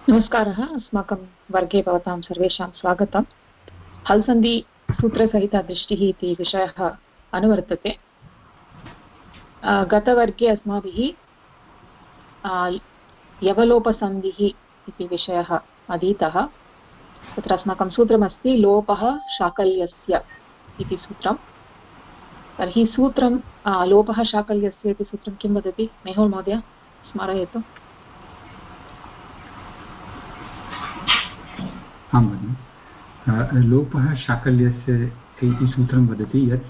नमस्कारः। अस्माकं वर्गे भवतां सर्वेषां स्वागतं। हल्सन्धि सूत्रसहितदृष्टिः इति विषयः अनुवर्तते। गतवर्गे अस्माभिः यवलोपसन्धिः इति विषयः अधीतः। तत्र अस्माकं सूत्रमस्ति लोपः शाकल्यस्य इति सूत्रं। तर्हि सूत्रं लोपः शाकल्यस्य इति सूत्रं किं वदति? मेहुल् महोदय स्मारयतु। आं भगिनि। लोपः शाकल्यस्य इति सूत्रं वदति यत्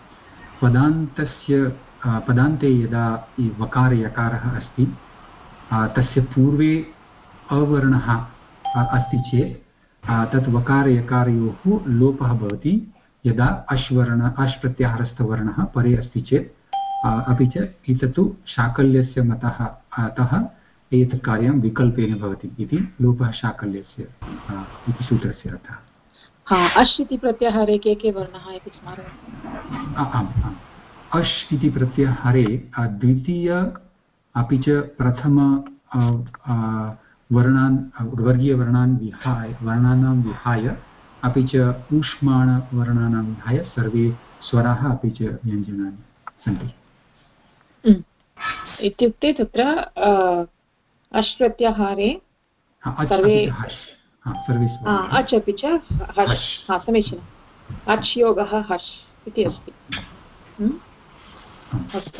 पदान्ते यदा वकारयकारः अस्ति तस्य पूर्वे अवर्णः अस्ति चेत् तत् वकारयकारयोः लोपः भवति। यदा अश् प्रत्याहारस्थवर्णः परे अस्ति चेत् अपि च एतत्तु शाकल्यस्य मतः अतः एतत् कार्यं विकल्पेन भवति इति लोपः शाकल्यस्य इति सूत्रस्य अर्थः। अश् इति प्रत्याहारे के वर्णाः इति स्मारयन्तु। आम् आम्। अश् इति प्रत्याहारे द्वितीय अपि च प्रथम वर्णानां विहाय अपि च ऊष्माणवर्णानां विहाय सर्वे स्वराः अपि च व्यञ्जनानि सन्ति। इत्युक्ते तत्र अश् प्रत्याहारे सर्वे अच् अपि च हश्। समीचीनम्। अच् योगः हश् इति अस्ति। अस्तु,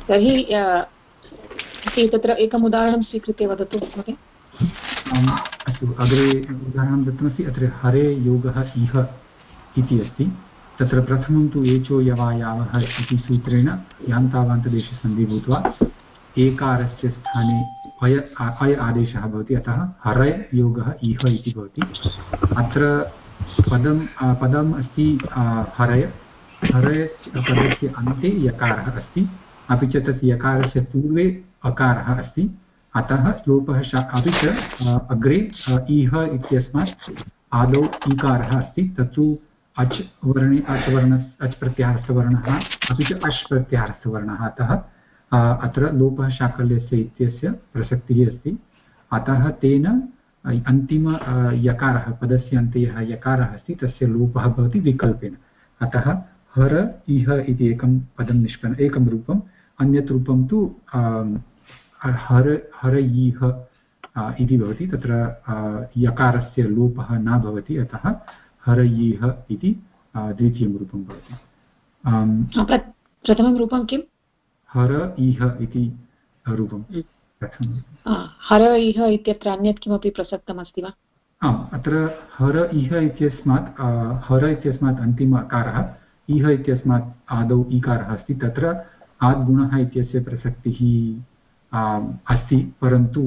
तर्हि तत्र एकम् उदाहरणं स्वीकृत्य वदतु महोदय। अस्तु, अग्रे उदाहरणं दत्तमस्ति। अत्र हरे योगः इह इति अस्ति। तत्र प्रथमं तु एचो यवायावः इति सूत्रेण यान्तावान्तदेशसन्धिः भूत्वा एकारस्य स्थाने अय आदेशः भवति। अतः हरय योगः इह इति भवति। अत्र पदम् अस्ति हरय। हरय पदस्य अन्ते यकारः अस्ति, अपि च तत् यकारस्य पूर्वे अकारः अस्ति। अतः लोपः अपि च अग्रे इह इत्यस्मात् आदौ ईकारः अस्ति। तत्तु अच् प्रत्याहारस्थवर्णः अपि च अश् प्रत्याहारस्थवर्णः। अतः अत्र लोपः शाकल्यस्य इत्यस्य प्रसक्तिः अस्ति। अतः तेन अन्तिम यकारः, पदस्य अन्ते यः यकारः अस्ति तस्य लोपः भवति विकल्पेन। अतः हर इह इति एकं पदं एकं रूपम्। अन्यत् रूपं तु हरयीह इति भवति। तत्र यकारस्य लोपः न भवति। अतः हरयीह इति द्वितीयं रूपं भवति। प्रथमं रूपं किम्? हर इह इति रूपं प्रथमं। हर इह इत्यत्र अन्यत् किमपि प्रसक्तमस्ति वा? आम्, अत्र हर इह इत्यस्मात् हर इत्यस्मात् अन्तिम अकारः, इह इत्यस्मात् आदौ ईकारः अस्ति। तत्र आद्गुणः इत्यस्य प्रसक्तिः अस्ति, परन्तु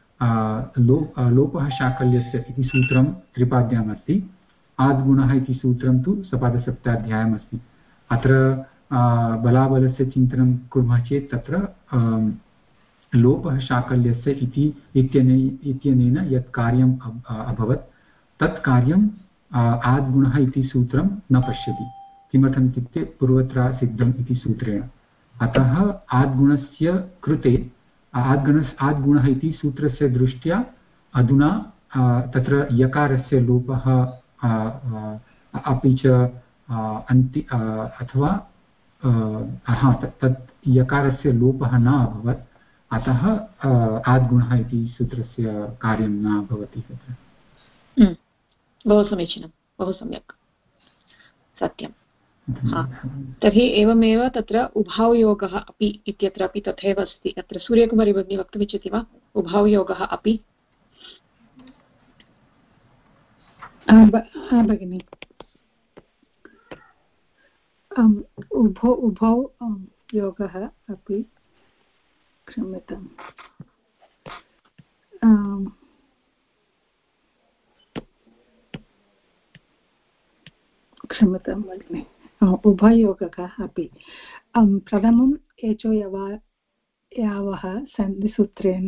लोपः शाकल्यस्य इति सूत्रं त्रिपाद्याम् अस्ति। आद्गुणः इति सूत्रं तु सपादसप्ताध्यायम् अस्ति। अत्र बलाबलस्य चिन्तनं कुर्मः चेत् तत्र लोपः शाकल्यस्य इत्यनेन यत् कार्यम् अभवत् तत् कार्यम् आद्गुणः इति सूत्रं न पश्यति। किमर्थम् इत्युक्ते पूर्वत्र सिद्धम् इति सूत्रेण। अतः आद्गुणस्य कृते आद्गुणः इति सूत्रस्य दृष्ट्या अधुना तत्र यकारस्य लोपः अपि च अथवा तत् यकारस्य लोपः न अभवत्। अतः आद्गुणः इति सूत्रस्य कार्यं न भवति तत्र। बहु समीचीनं, बहु सम्यक्, सत्यं। तर्हि एवमेव तत्र उभावयोगः अपि इत्यत्रापि तथैव अस्ति। अत्र सूर्यकुमारी भगिनी वक्तुमिच्छति वा? उभावयोगः अपि। भगिनि, उभौ योगः अपि, क्षम्यताम्, क्षम्यतां भगिनि, उभयोगः अपि। प्रथमम् एचो यावः सन्धिसूत्रेण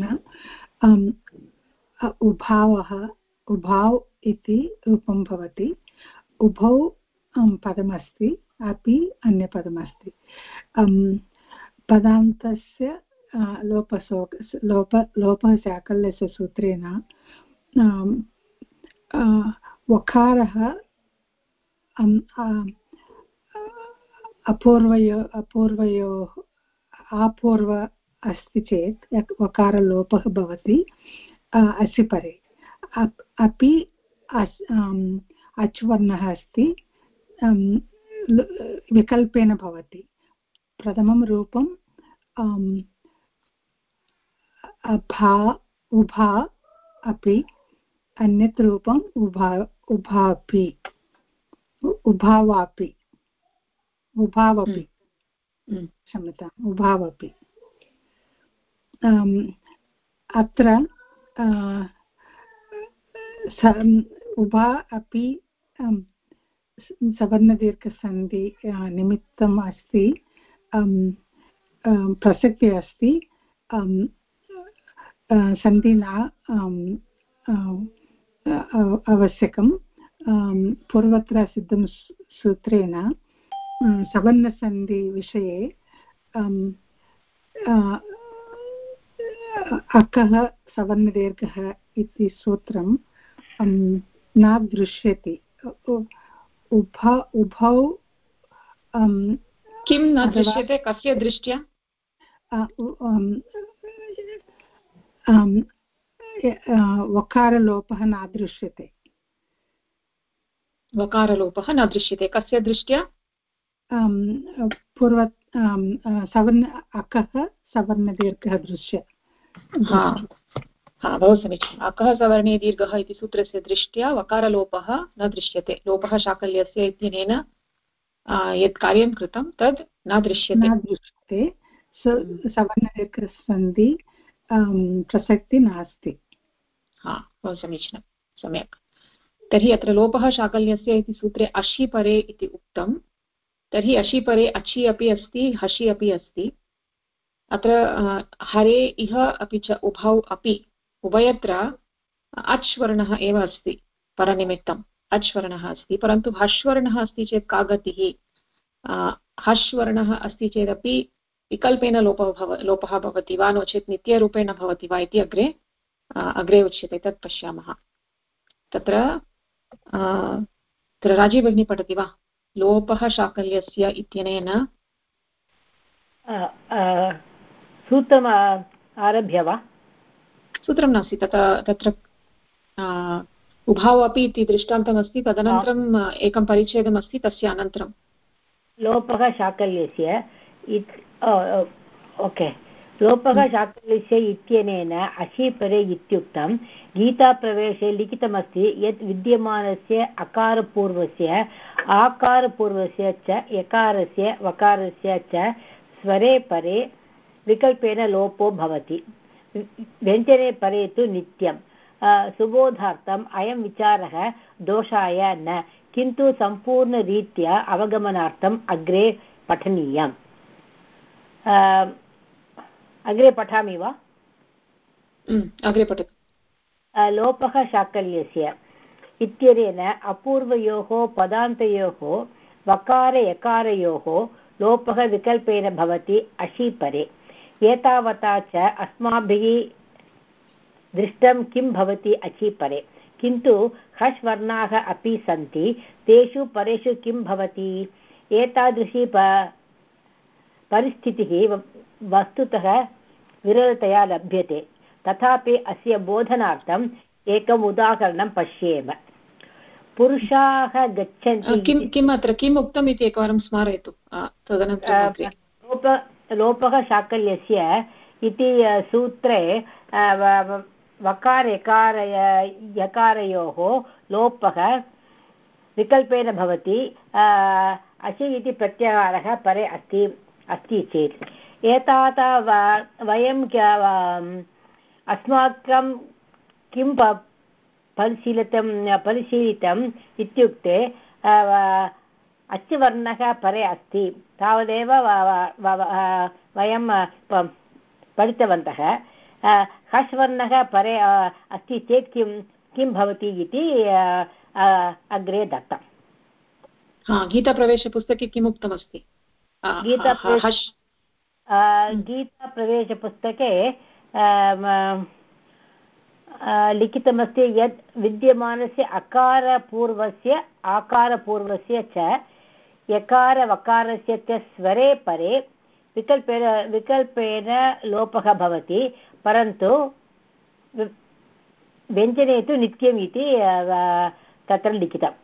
उभाव् इति रूपं भवति। उभौ पदमस्ति, अपि अन्यपदमस्ति। पदान्तस्य लोपः शाकल्यस्य सूत्रेण वकारः अपूर्वयोः आपूर्व अस्ति चेत् वकारलोपः भवति असि परे। अपि अच् वर्णः अस्ति विकल्पेन भवति। प्रथमं रूपं अभा उभा अपि, अन्यत् रूपम् उभापि उभावापि उभावपि क्षम्यताम् उभावपि। अत्र उभा अपि सवर्णदीर्घसन्धि निमित्तम् अस्ति, प्रसक्तिः अस्ति, सन्धि न आवश्यकं। पूर्वत्र सिद्धं सूत्रेण सवर्णसन्धिविषये अकः सवर्णदीर्घः इति सूत्रं न दृश्यते। उभौ किं न दृश्यते, कस्य दृष्ट्या? वकारलोपः न दृश्यते। वकारलोपः न दृश्यते कस्य दृष्ट्या? पूर्व सवर्ण अकः सवर्णदीर्घः दृश्य। बहु समीचीनम्। अकः सवर्णे दीर्घः इति सूत्रस्य दृष्ट्या वकारलोपः न दृश्यते। लोपः शाकल्यस्य इत्यनेन यत् कार्यं कृतं तद् न दृश्यते। सवर्णदीर्घसन्धि प्रसक्ति नास्ति। बहु समीचीनं, सम्यक्। तर्हि अत्र लोपः शाकल्यस्य इति सूत्रे अशि परे इति उक्तं। तर्हि अशि परे अचि अपि अस्ति, हसि अपि अस्ति। अत्र हरे इह अपि च उभौ अपि उभयत्र अच् वर्णः एव अस्ति, परनिमित्तम् अच् वर्णः अस्ति। परन्तु हश् वर्णः अस्ति चेत् का गतिः? हश् वर्णः अस्ति चेदपि विकल्पेन लोपः भवति वा, नो चेत् नित्यरूपेण भवति वा इति अग्रे उच्यते। तत् पश्यामः। तत्र राजीव भगिनी पठति वा? लोपः शाकल्यस्य इत्यनेन सूत्रम् आरभ्य वा? सूत्रं नास्ति, तत्र उभाव अपि इति दृष्टान्तमस्ति, तदनन्तरम् एकं परिच्छेदमस्ति, तस्य अनन्तरं लोपः शाकल्यस्य ओके। लोपः शाकल्यस्य इत्यनेन अशि परे इत्युक्तं गीताप्रवेशे लिखितमस्ति यत् विद्यमानस्य अकारपूर्वस्य आकारपूर्वस्य च यकारस्य वकारस्य च स्वरे परे विकल्पेन लोपो भवति। व्यञ्जने परे तु नित्यं। सुबोधार्थम् अयं विचारः दोषाय न, किन्तु सम्पूर्णरीत्या अवगमनार्थम् अग्रे पठनीयम्। अग्रे पठामि वा? अग्रे पठतु। लोपः शाकल्यस्य इत्यनेन अपूर्वयोः पदान्तयोः वकार यकारयोः लोपः विकल्पेन भवति अशि परे। एतावता च अस्माभिः दृष्टं किं भवति अचि परे, किन्तु हश् वर्णाः अपि सन्ति, तेषु परेषु किं भवति? एतादृशी परिस्थितिः वस्तुतः विरलतया लभ्यते। तथापि अस्य बोधनार्थम् एकम् उदाहरणं पश्येम। पुरुषाः गच्छन्ति। किम् अत्र किम् उक्तम् इति एकवारं स्मारयतु, तदनन्तरं लोपः शाकल्यस्य इति सूत्रे वकार यकारयोः लोपः विकल्पेन भवति अशि इति प्रत्याहारः परे अस्ति चेत्। एतावता वयं अस्माकं किं परिशीलितम् इत्युक्ते अच् वर्णः परे अस्ति तावदेव वयं पठितवन्तः। हश् वर्णः परे अस्ति चेत् किं भवति इति अग्रे दत्तम्। गीताप्रवेशपुस्तके किम् उक्तमस्ति? गीताप्रवेशपुस्तके लिखितमस्ति यत् विद्यमानस्य अकारपूर्वस्य आकारपूर्वस्य च यकारवकारस्य च स्वरे परे विकल्पेन लोपः भवति, परन्तु व्यञ्जने तु नित्यम् इति तत्र लिखितम्।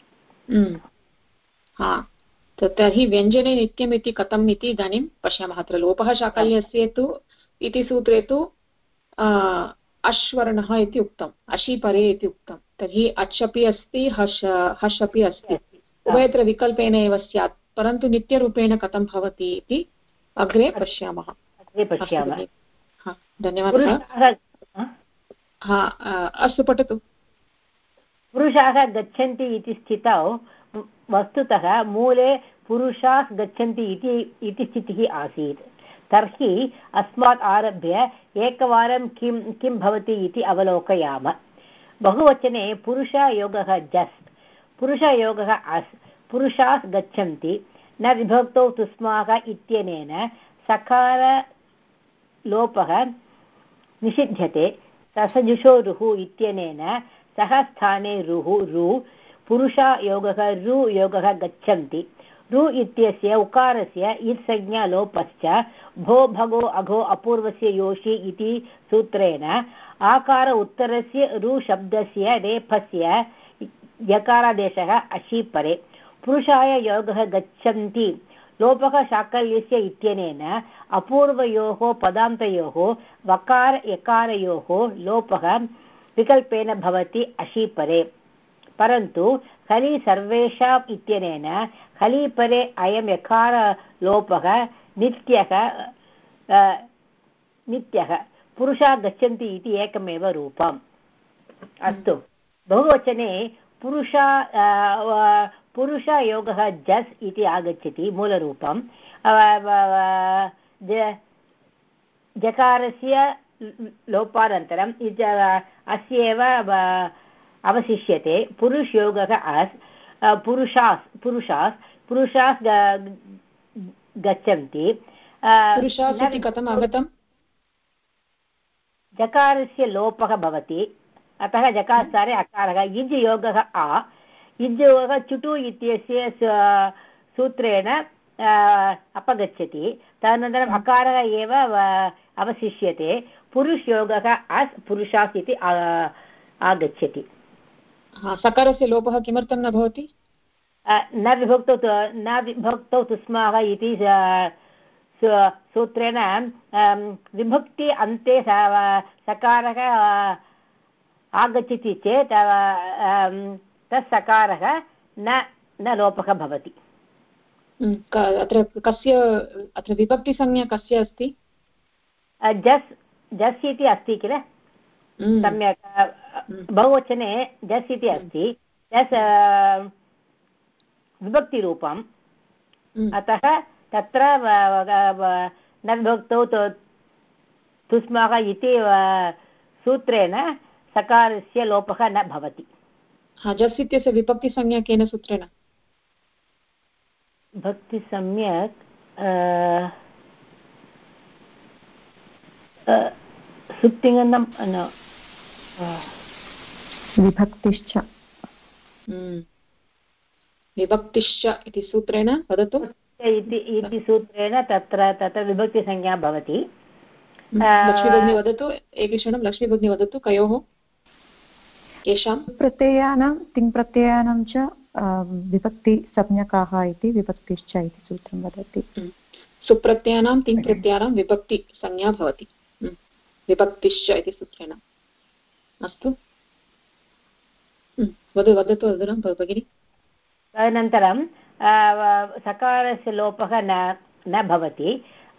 तर्हि व्यञ्जने नित्यम् इति कथम् इति इदानीं पश्यामः। अत्र लोपः शाकल्यस्य तु इति सूत्रे तु अश्वर्णः इति उक्तम्, अशीपरे इति उक्तं। तर्हि अच् अपि अस्ति, हश् अपि अस्ति, उभयत्र विकल्पेन एव स्यात्, परन्तु नित्यरूपेण कथं भवति इति अग्रे पश्यामः। धन्यवादः। अस्तु, पठतु। पुरुषाः गच्छन्ति इति स्थितौ वस्तुतः मूले पुरुषाः गच्छन्ति इति स्थितिः आसीत्। तर्हि अस्मात् आरभ्य एकवारं किं भवति इति अवलोकयाम। बहुवचने पुरुषयोगः जस्, पुरुषयोगः अस्, पुरुषाः गच्छन्ति, न विभक्तौ तुस्माः इत्यनेन सकारलोपः निषिध्यते। ससजुषो रुः इत्यनेन सः स्थाने रुः रु, पुरुषयोगः रु योगः गच्छन्ति। रु इत्यस्य उकारस्य इत्संज्ञा लोपश्च भो भगो अघो अपूर्वस्य योषि इति सूत्रेण आकार उत्तरस्य रु शब्दस्य रेफस्य यकारादेशः अशीपरे। पुरुषाय योगः गच्छन्ति लोपः शाकल्यस्य इत्यनेन अपूर्वयोः पदान्तयोः वकार यकारयोः लोपः विकल्पेन भवति अशीपरे, परन्तु खलि सर्वेषाम् इत्यनेन खलीपरे अयं यकारलोपः नित्यः पुरुषाः गच्छन्ति इति एकमेव रूपम्। अस्तु, बहुवचने पुरुषयोगः जस् इति आगच्छति मूलरूपं। जकारस्य लोपानन्तरम् अस्येव अवशिष्यते पुरुषयोगः अस्, पुरुषास् गच्छन्ति। कथम् आगतम्? जकारस्य लोपः भवति, अतः जकारस्थाने अकारः। इज् योगः आ, इज् योगः चुटु इत्यस्य सूत्रेण अपगच्छति, तदनन्तरम् अकारः एव अवशिष्यते। पुरुषयोगः अस्, पुरुषास् इति आगच्छति। सकारस्य लोपः किमर्थं न भवति? न विभक्तौ तुस्माः इति सूत्रेण विभक्ति अन्ते सकारः आगच्छति चेत् तत् सकारः न लोपः भवति। अत्र विभक्तिसंज्ञा कस्य अस्ति? जस् इति अस्ति किल? सम्यक्, बहुवचने जस् इति अस्ति। जस् विभक्तिरूपम्, अतः तत्र न विभक्तौ तुस्माः इति सूत्रेण सकारस्य लोपः न भवति। जस् इत्यस्य विभक्तिसंज्ञा केन सूत्रेण? भक्ति सम्यक् सुप्तिङन्तं विभक्तिश्च विभक्तिश्च इति सूत्रेण वदतु। इति सूत्रेण तत्र विभक्तिसंज्ञा भवति। लक्ष्मीभगिनी वदतु, एकक्षणं। लक्ष्मीभगिनी वदतु, कयोः केषां? प्रत्ययानां तिङ्प्रत्ययानां च विभक्तिसंज्ञकाः इति विभक्तिश्च इति सूत्रं वदति। सुप्रत्ययानां तिङ्प्रत्ययानां विभक्तिसंज्ञा भवति विभक्तिश्च इति सूत्रेण। अस्तु, वदतु अधुना भगिनी। तदनन्तरं सकारस्य लोपः न भवति।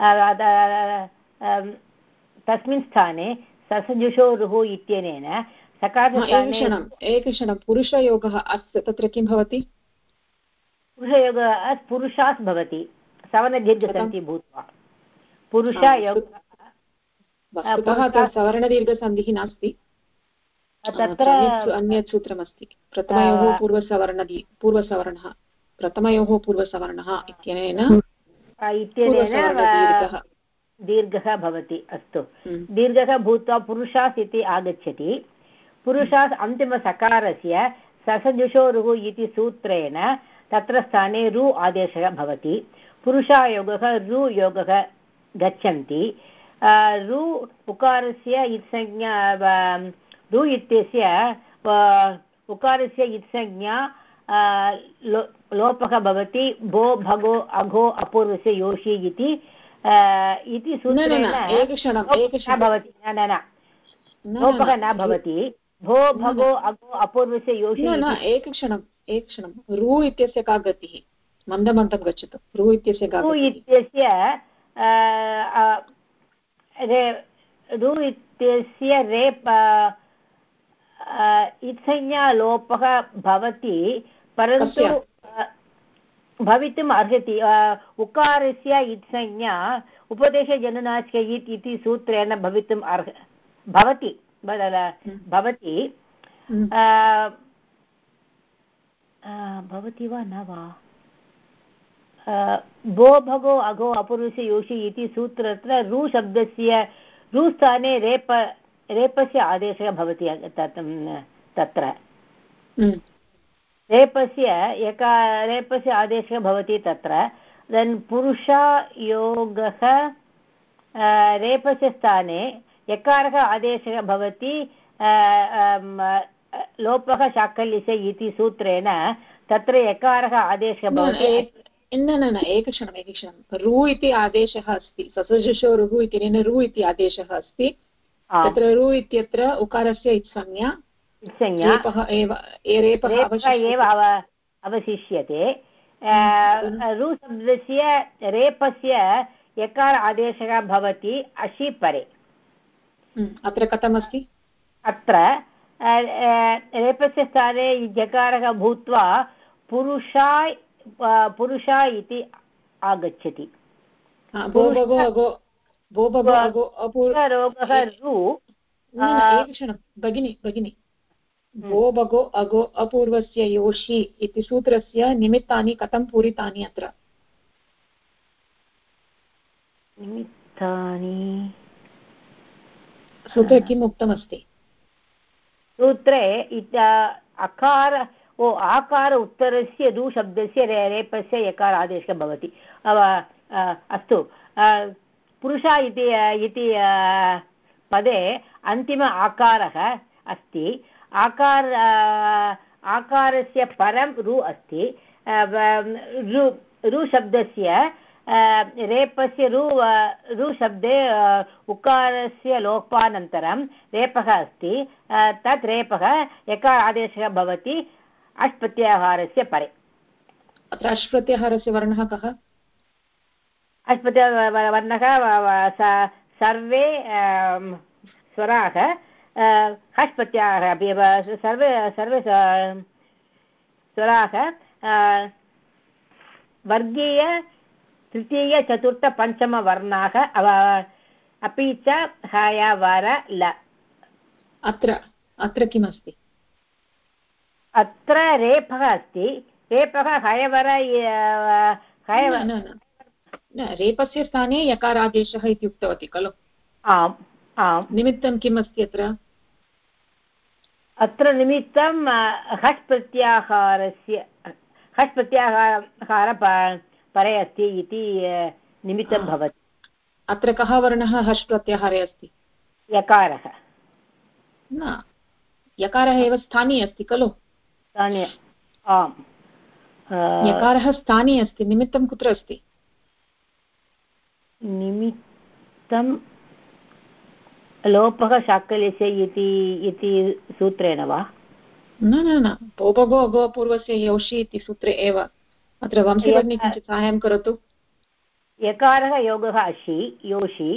तस्मिन् स्थाने ससजुषोरुः इत्यनेन एकक्षणं पुरुषयोगः अस्, तत्र किं भवति? पुरुषयोगः अस् पुरुषास् भवति, सवर्णदीर्घसन्धिः भूत्वा पुरुषयोगः। वस्तुतः सवर्णदीर्घसन्धिः नास्ति, तत्र अन्यत् सूत्रमस्ति। प्रथमयोः पूर्वसवर्णः प्रथमयोः पूर्वसवर्णः इत्यनेन दीर्घः भवति अस्तु दीर्घः भूत्वा पुरुषास् इति आगच्छति पुरुषास् अन्तिमसकारस्य ससजुषोरुः इति सूत्रेण तत्र स्थाने रु आदेशः भवति पुरुषायोगः रु योगः गच्छन्ति रु उकारस्य इत्संज्ञा रु इत्यस्य उकारस्य इत्संज्ञा लोपः भवति भो भगो अघो अपूर्वस्य योषि इति सूत्रेण भवति न लोपः न भवति भो भगो अघो अपूर्वस्य योषि एकक्षणं रु इत्यस्य का गतिः मन्दमन्दं गच्छतु रु इत्यस्य रेप इत्संज्ञा लोपः भवति परन्तु भवितुम् अर्हति उकारस्य इत्संज्ञा उपदेशजनुनासिक इति सूत्रेण भवितुम् भवति भवति वा न वा भो भगो अघो अपूर्वस्य योषि इति सूत्रत्र रु शब्दस्य रु स्थाने रेपस्य आदेशः भवति तत्र रेपस्य आदेशः भवति तत्र देन् पुरुषयोगः रेपस्य स्थाने यकारः आदेशः भवति लोपः शाकल्यस्य इति सूत्रेण तत्र यकारः आदेशः भवति न एकक्षणं रु इति आदेशः अस्ति ससजुषोरुः इत्यनेन रु इति आदेशः अस्ति तत्र रु इत्यत्र उकारस्य इत्संज्ञा एव अवशिष्यते रु शब्दस्य रेपस्य यकार आदेशः भवति अशि परे अत्र कथमस्ति अत्र रेपस्य स्थाने यकारः भूत्वा पुरुषा इति आगच्छति भगिनी भो भगो अगो अपूर्वस्य योषि इति सूत्रस्य निमित्तानि कथं पूरितानि अत्र निमित्तानि सूत्रे किम् उक्तमस्ति सूत्रे आकार उत्तरस्य रु शब्दस्य रेपस्य यकार आदेशः भवति अस्तु पुरुषा इति पदे अन्तिम आकारः अस्ति आकारस्य परं रु अस्ति रु शब्दस्य रेपस्य रु शब्दे उकारस्य लोपानन्तरं रेपः अस्ति तत् रेपः यकार आदेशः भवति अश् प्रत्याहारस्य परे अत्र अश् प्रत्याहारस्य वर्णः कः अश् प्रत्याहारवर्णः सर्वे स्वराः हश् प्रत्याहारः सर्वे स्वराः वर्गीय तृतीय चतुर्थ पञ्चमवर्णाः अपि च हयवर ल अत्र किमस्ति अत्र रेपः अस्ति रेपः हयवर रेपस्य स्थाने यकारादेशः इति उक्तवती खलु आम् आम् निमित्तं किम् अस्ति अत्र निमित्तं हश् प्रत्याहार परे अस्ति इति निमित्तं भवति अत्र कः वर्णः हश् प्रत्याहारे अस्ति यकारः न यकारः एव स्थाने अस्ति खलु स्थाने आम् यकारः स्थाने अस्ति निमित्तं कुत्र अस्ति निमित्तं लोपः शाकल्यस्य इति सूत्रेण वा न भोभगो अगो पूर्वस्य योषि इति सूत्रे एव अत्र वंशीवर्णी किञ्चित् साहाय्यं करोतु यकारः योगः अशि योषि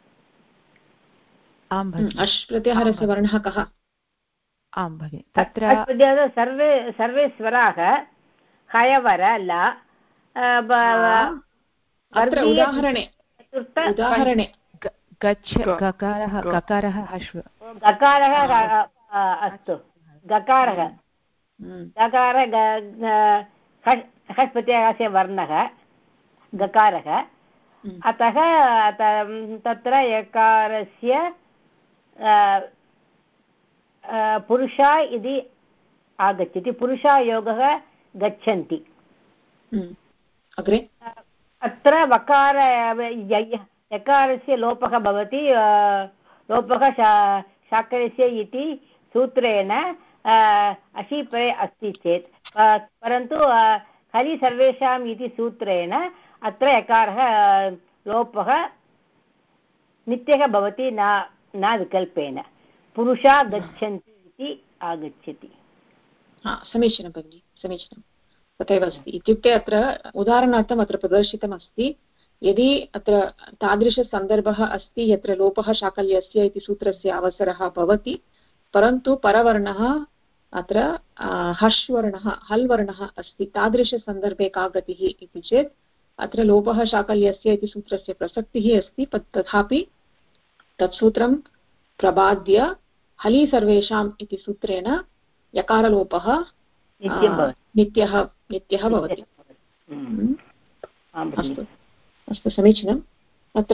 आं भगिनि अश् प्रत्याहारस्य वर्णः कः आं भगिनि तत्र सर्वे स्वराः हयवर ल अत्र उदाहरणे गकारः अस्तु गकारः हश् प्रत्याहारस्य वर्णः गकारः अतः तत्र यकारस्य पुरुषा इति आगच्छति, पुरुषायोगः गच्छन्ति। अग्रे अत्र वकार यकारस्य लोपः भवति, लोपः शाकरस्य इति सूत्रेण अशीपरे अस्ति चेत्, परन्तु हलि सर्वेषाम् इति सूत्रेण अत्र यकारः लोपः नित्यः भवति, न विकल्पेन। पुरुषा गच्छन्ति इति आगच्छति। समीचीनं भगिनि, समीचीनं, तथैव अस्ति। इत्युक्ते अत्र उदाहरणार्थम् अत्र प्रदर्शितमस्ति, यदि अत्र तादृशसन्दर्भः अस्ति यत्र लोपः शाकल्यस्य इति सूत्रस्य अवसरः भवति, परन्तु परवर्णः अत्र हर्ष्वर्णः हल् वर्णः अस्ति, तादृशसन्दर्भे का गतिः इति चेत् अत्र लोपः शाकल्यस्य इति सूत्रस्य प्रसक्तिः अस्ति, तथापि तत्सूत्रं प्रबाद्य हलि सर्वेषाम् इति सूत्रेण यकारलोपः नित्यः भवति। अस्तु अस्तु, समीचीनम्। अत्र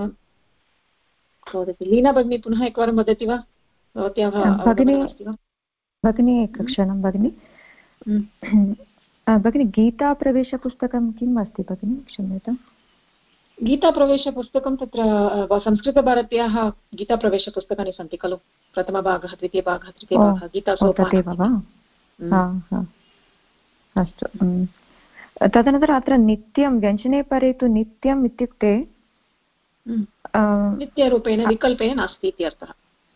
वदति लीना भगिनी, पुनः एकवारं वदति वा? भवत्याः भगिनी एकक्षणं भगिनि। भगिनि गीताप्रवेशपुस्तकं किम् अस्ति भगिनि, क्षम्यताम्? गीताप्रवेशपुस्तकं तत्र संस्कृतभारत्याः गीताप्रवेशपुस्तकानि सन्ति खलु, प्रथमभागः, द्वितीयभागः, तृतीयभागः, गीतासोपानम्। अस्तु, तदनन्तरम् अत्र नित्यं व्यञ्जने परे तु नित्यम् इत्युक्ते नित्यरूपेण विकल्पेन नास्ति इत्यर्थः।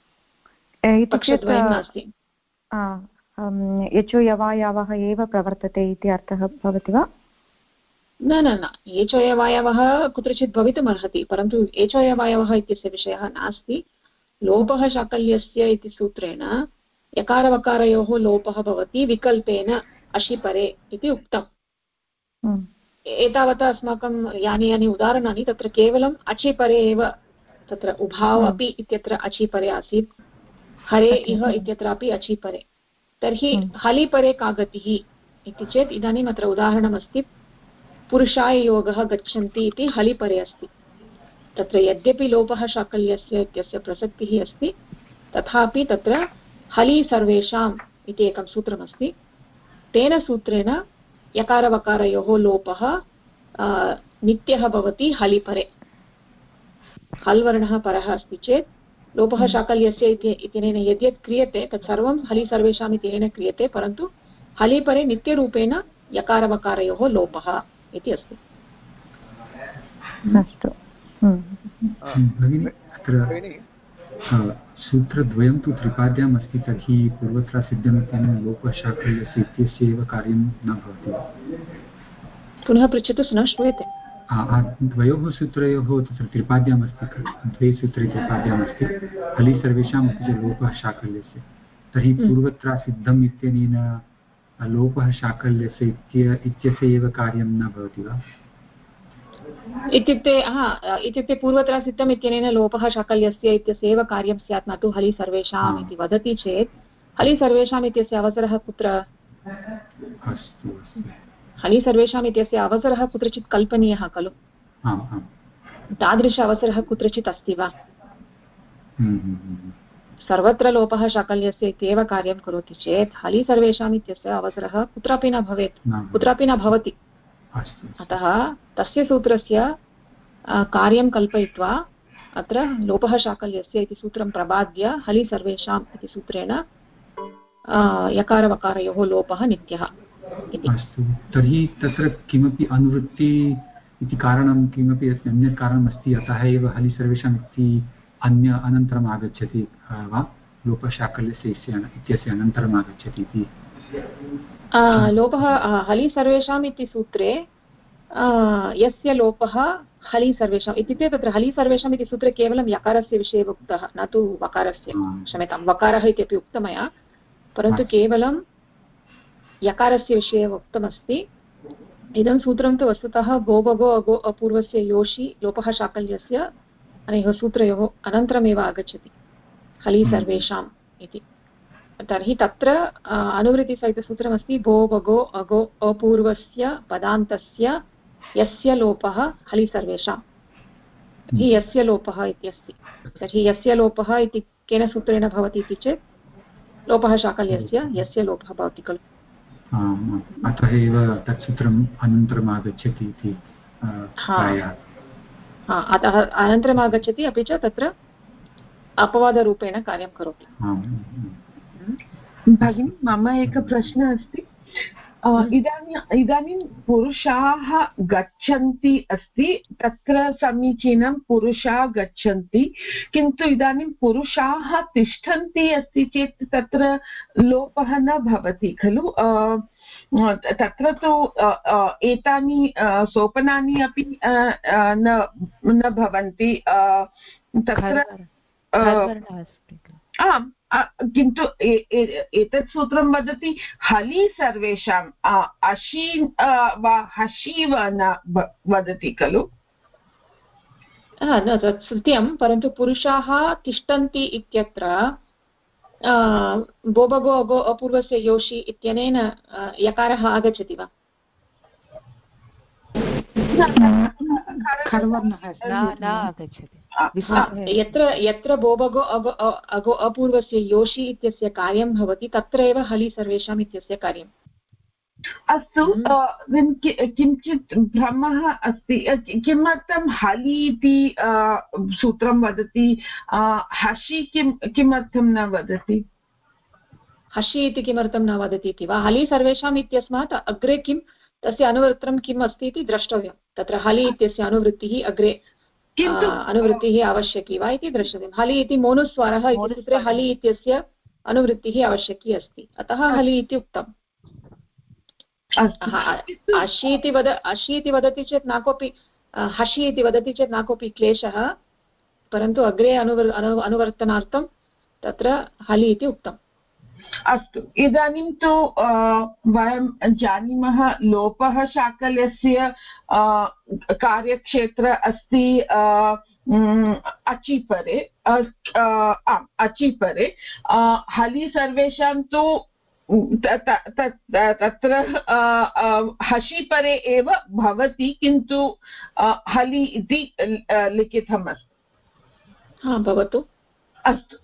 यचो यवायावः एव प्रवर्तते इति अर्थः भवति वा? न न न, एचोयवायवः कुत्रचित् भवितुम् अर्हति, परन्तु एचोयवायवः इत्यस्य विषयः नास्ति। लोपः शाकल्यस्य इति सूत्रेण यकारवकारयोः लोपः भवति विकल्पेन अशिपरे इति उक्तम्। एतावता अस्माकं यानि यानि उदाहरणानि तत्र केवलम् अचिपरे एव, तत्र उभाव अपि इत्यत्र अचिपरे आसीत्, हरे इह इत्यत्रापि अचिपरे। तर्हि हलिपरे का गतिः इति चेत् इदानीम् अत्र उदाहरणमस्ति, पुरुषायोगः गच्छन्ति इति हलिपरे अस्ति। तत्र यद्यपि लोपः शाकल्यस्य इत्यस्य प्रसक्तिः अस्ति, तथापि तत्र हलि सर्वेषाम् इति एकं सूत्रमस्ति, तेन सूत्रेण यकारवकारयोः लोपः नित्यः भवति हलिपरे। हल् वर्णः परः अस्ति चेत् लोपः शाकल्यस्य इत्यनेन यद्यत् क्रियते तत्सर्वं हलि सर्वेषाम् इत्यनेन क्रियते, परन्तु हलिपरे नित्यरूपेण यकारवकारयोः लोपः इति अस्ति। अस्तु भगिनि, अत्र सूत्रद्वयं तु त्रिपाद्याम् अस्ति, तर्हि पूर्वत्र सिद्धमित्यनेन लोपः शाकल्यस्य इत्यस्य एव कार्यं न भवति। पुनः पृच्छतु, न श्रूयते। द्वयोः सूत्रयोः तत्र त्रिपाद्याम् अस्ति, द्वे सूत्रे त्रिपाद्याम् अस्ति, हलि सर्वेषाम् अपि च लोपः शाकल्यस्य, तर्हि पूर्वत्र सिद्धम् इत्यनेन लोपः शाकल्यस्य इत्यस्य एव कार्यं न भवति वा? इत्युक्ते पूर्वत्र सिद्धम् इत्यनेन लोपः शाकल्यस्य इत्यस्य एव कार्यं स्यात्, न तु हलि सर्वेषाम् इति वदति चेत् हलि सर्वेषाम् इत्यस्य अवसरः कुत्र? हलि सर्वेषाम् इत्यस्य अवसरः कुत्रचित् कल्पनीयः खलु, तादृश अवसरः कुत्रचित् अस्ति वा? सर्वत्र लोपः शाकल्यस्य इत्येव कार्यं करोति चेत् हलि सर्वेषाम् इत्यस्य अवसरः कुत्रापि न भवेत्, कुत्रापि न भवति। अतः तस्य सूत्रस्य कार्यं कल्पयित्वा अत्र लोपः शाकल्यस्य इति सूत्रं प्रबाद्य हलि सर्वेषाम् इति सूत्रेण यकारवकारयोः लोपः नित्यः इति। अस्तु, तर्हि तत्र किमपि अनुवृत्ति इति कारणं किमपि अन्यत् कारणम् अस्ति, अतः एव हलि सर्वेषाम् इति अनन्तरम् आगच्छति वा? लोपः शाकल्यस्य इत्यस्य अनन्तरम् आगच्छति इति लोपः हलि सर्वेषाम् इति सूत्रे यस्य लोपः हलि सर्वेषाम् इत्युक्ते तत्र हलि सर्वेषाम् इति सूत्रे केवलं यकारस्य विषये उक्तः, न तु वकारस्य, क्षम्यतां वकारः इत्यपि उक्तं मया, परन्तु केवलं यकारस्य विषये उक्तमस्ति। इदं सूत्रं तु वस्तुतः गो भगो अगो अपूर्वस्य योषि लोपः शाकल्यस्य अनयोः सूत्रयोः अनन्तरमेव आगच्छति, हलि सर्वेषाम् इति। तर्हि तत्र अनुवृत्तिसहितसूत्रमस्ति, भो भगो अगो अपूर्वस्य पदान्तस्य यस्य लोपः हलि सर्वेषाम् हि यस्य लोपः इति अस्ति। तर्हि यस्य लोपः इति केन सूत्रेण भवति इति चेत् लोपः शाकल्यस्य यस्य लोपः भवति खलु। अतः एव तत् सूत्रम् अनन्तरम् आगच्छति इति। अतः अनन्तरम् आगच्छति, अपि च तत्र अपवादरूपेण कार्यं करोति। भगिनी, मम एकः प्रश्नः अस्ति। इदानीं पुरुषाः गच्छन्ति अस्ति, तत्र समीचीनं पुरुषाः गच्छन्ति, किन्तु इदानीं पुरुषाः तिष्ठन्ति अस्ति चेत् तत्र लोपः न भवति खलु। तत्र तु एतानि सोपानानि अपि न भवन्ति तत्र। आम्, किन्तु एतत् सूत्रं वदति हलि सर्वेषाम्, अशी वा हसि वा न वदति खलु। न, तत् सत्यं, परन्तु पुरुषाः तिष्ठन्ति इत्यत्र बोबगो अगो अपूर्वस्य योषि इत्यनेन यकारः आगच्छति वा? यत्र बोबगो अगो अपूर्वस्य योषि इत्यस्य कार्यं भवति तत्र एव हलि सर्वेषाम् इत्यस्य कार्यम्। अस्तु, किञ्चित् भ्रमः अस्ति। किमर्थं हलि इति सूत्रं वदति, हसि किमर्थं न वदति? हसि इति किमर्थं न वदति इति वा? हलि सर्वेषाम् इत्यस्मात् अग्रे किं तस्य अनुवृत्तं किम् अस्ति इति द्रष्टव्यं। तत्र हलि इत्यस्य अनुवृत्तिः अग्रे अनुवृत्तिः आवश्यकी वा इति द्रष्टव्यं। हलि इति मोनुस्वारः इति सूत्रे हलि इत्यस्य अनुवृत्तिः आवश्यकी अस्ति, अतः हलि इति उक्तम्। अशि इति वदति चेत् न कोऽपि, हसि इति वदति चेत् न कोऽपि क्लेशः, परन्तु अग्रे अनुवर्तनार्थं तत्र हलि इति उक्तम्। अस्तु, इदानीं तु वयं जानीमः लोपः शाकल्यस्य कार्यक्षेत्र अस्ति अचिपरे। अचिपरे हलि सर्वेषां तु तत्र हसिपरे एव भवति, किन्तु हलि इति लिखितमस्ति। भवतु। अस्तु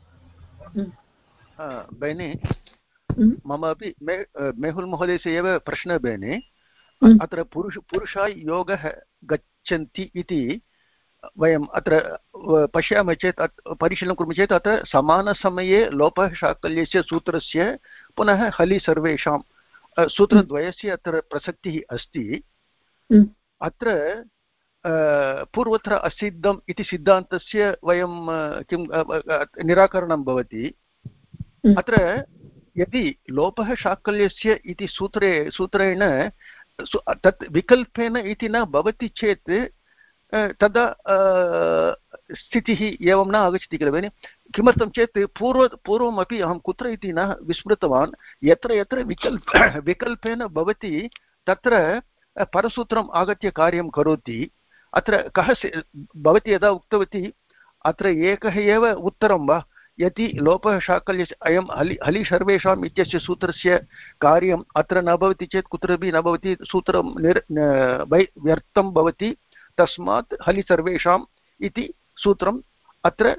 बेनि, मम अपि मेहुल् महोदयस्य एव प्रश्नः बेनि। अत्र पुरुषा योगः गच्छन्ति इति वयम् अत्र पश्यामः चेत्, परिशीलनं कुर्मः चेत् अत्र समानसमये लोपः शाकल्यस्य सूत्रस्य पुनः हलि सर्वेषां सूत्रद्वयस्य अत्र प्रसक्तिः अस्ति। अत्र पूर्वत्र असिद्धम् इति सिद्धान्तस्य वयं किं निराकरणं भवति। अत्र यदि लोपः शाकल्यस्य इति सूत्रेण तत् विकल्पेन इति न भवति चेत् तदा स्थितिः एवं न आगच्छति किल भगिनि। किमर्थं चेत् पूर्वमपि अहं कुत्र इति न विस्मृतवान्। यत्र यत्र विकल्पेन भवति तत्र परसूत्रम् आगत्य कार्यं करोति। अत्र कः भवती यदा उक्तवती अत्र एकः एव उत्तरं वा, यदि लोपः शाकल्यस्य अयं हलि सर्वेषाम् इत्यस्य सूत्रस्य कार्यम् अत्र न भवति चेत् कुत्रपि न भवति, सूत्रं व्यर्थं भवति, तस्मात् हलि सर्वेषाम् इति सूत्रम् अत्र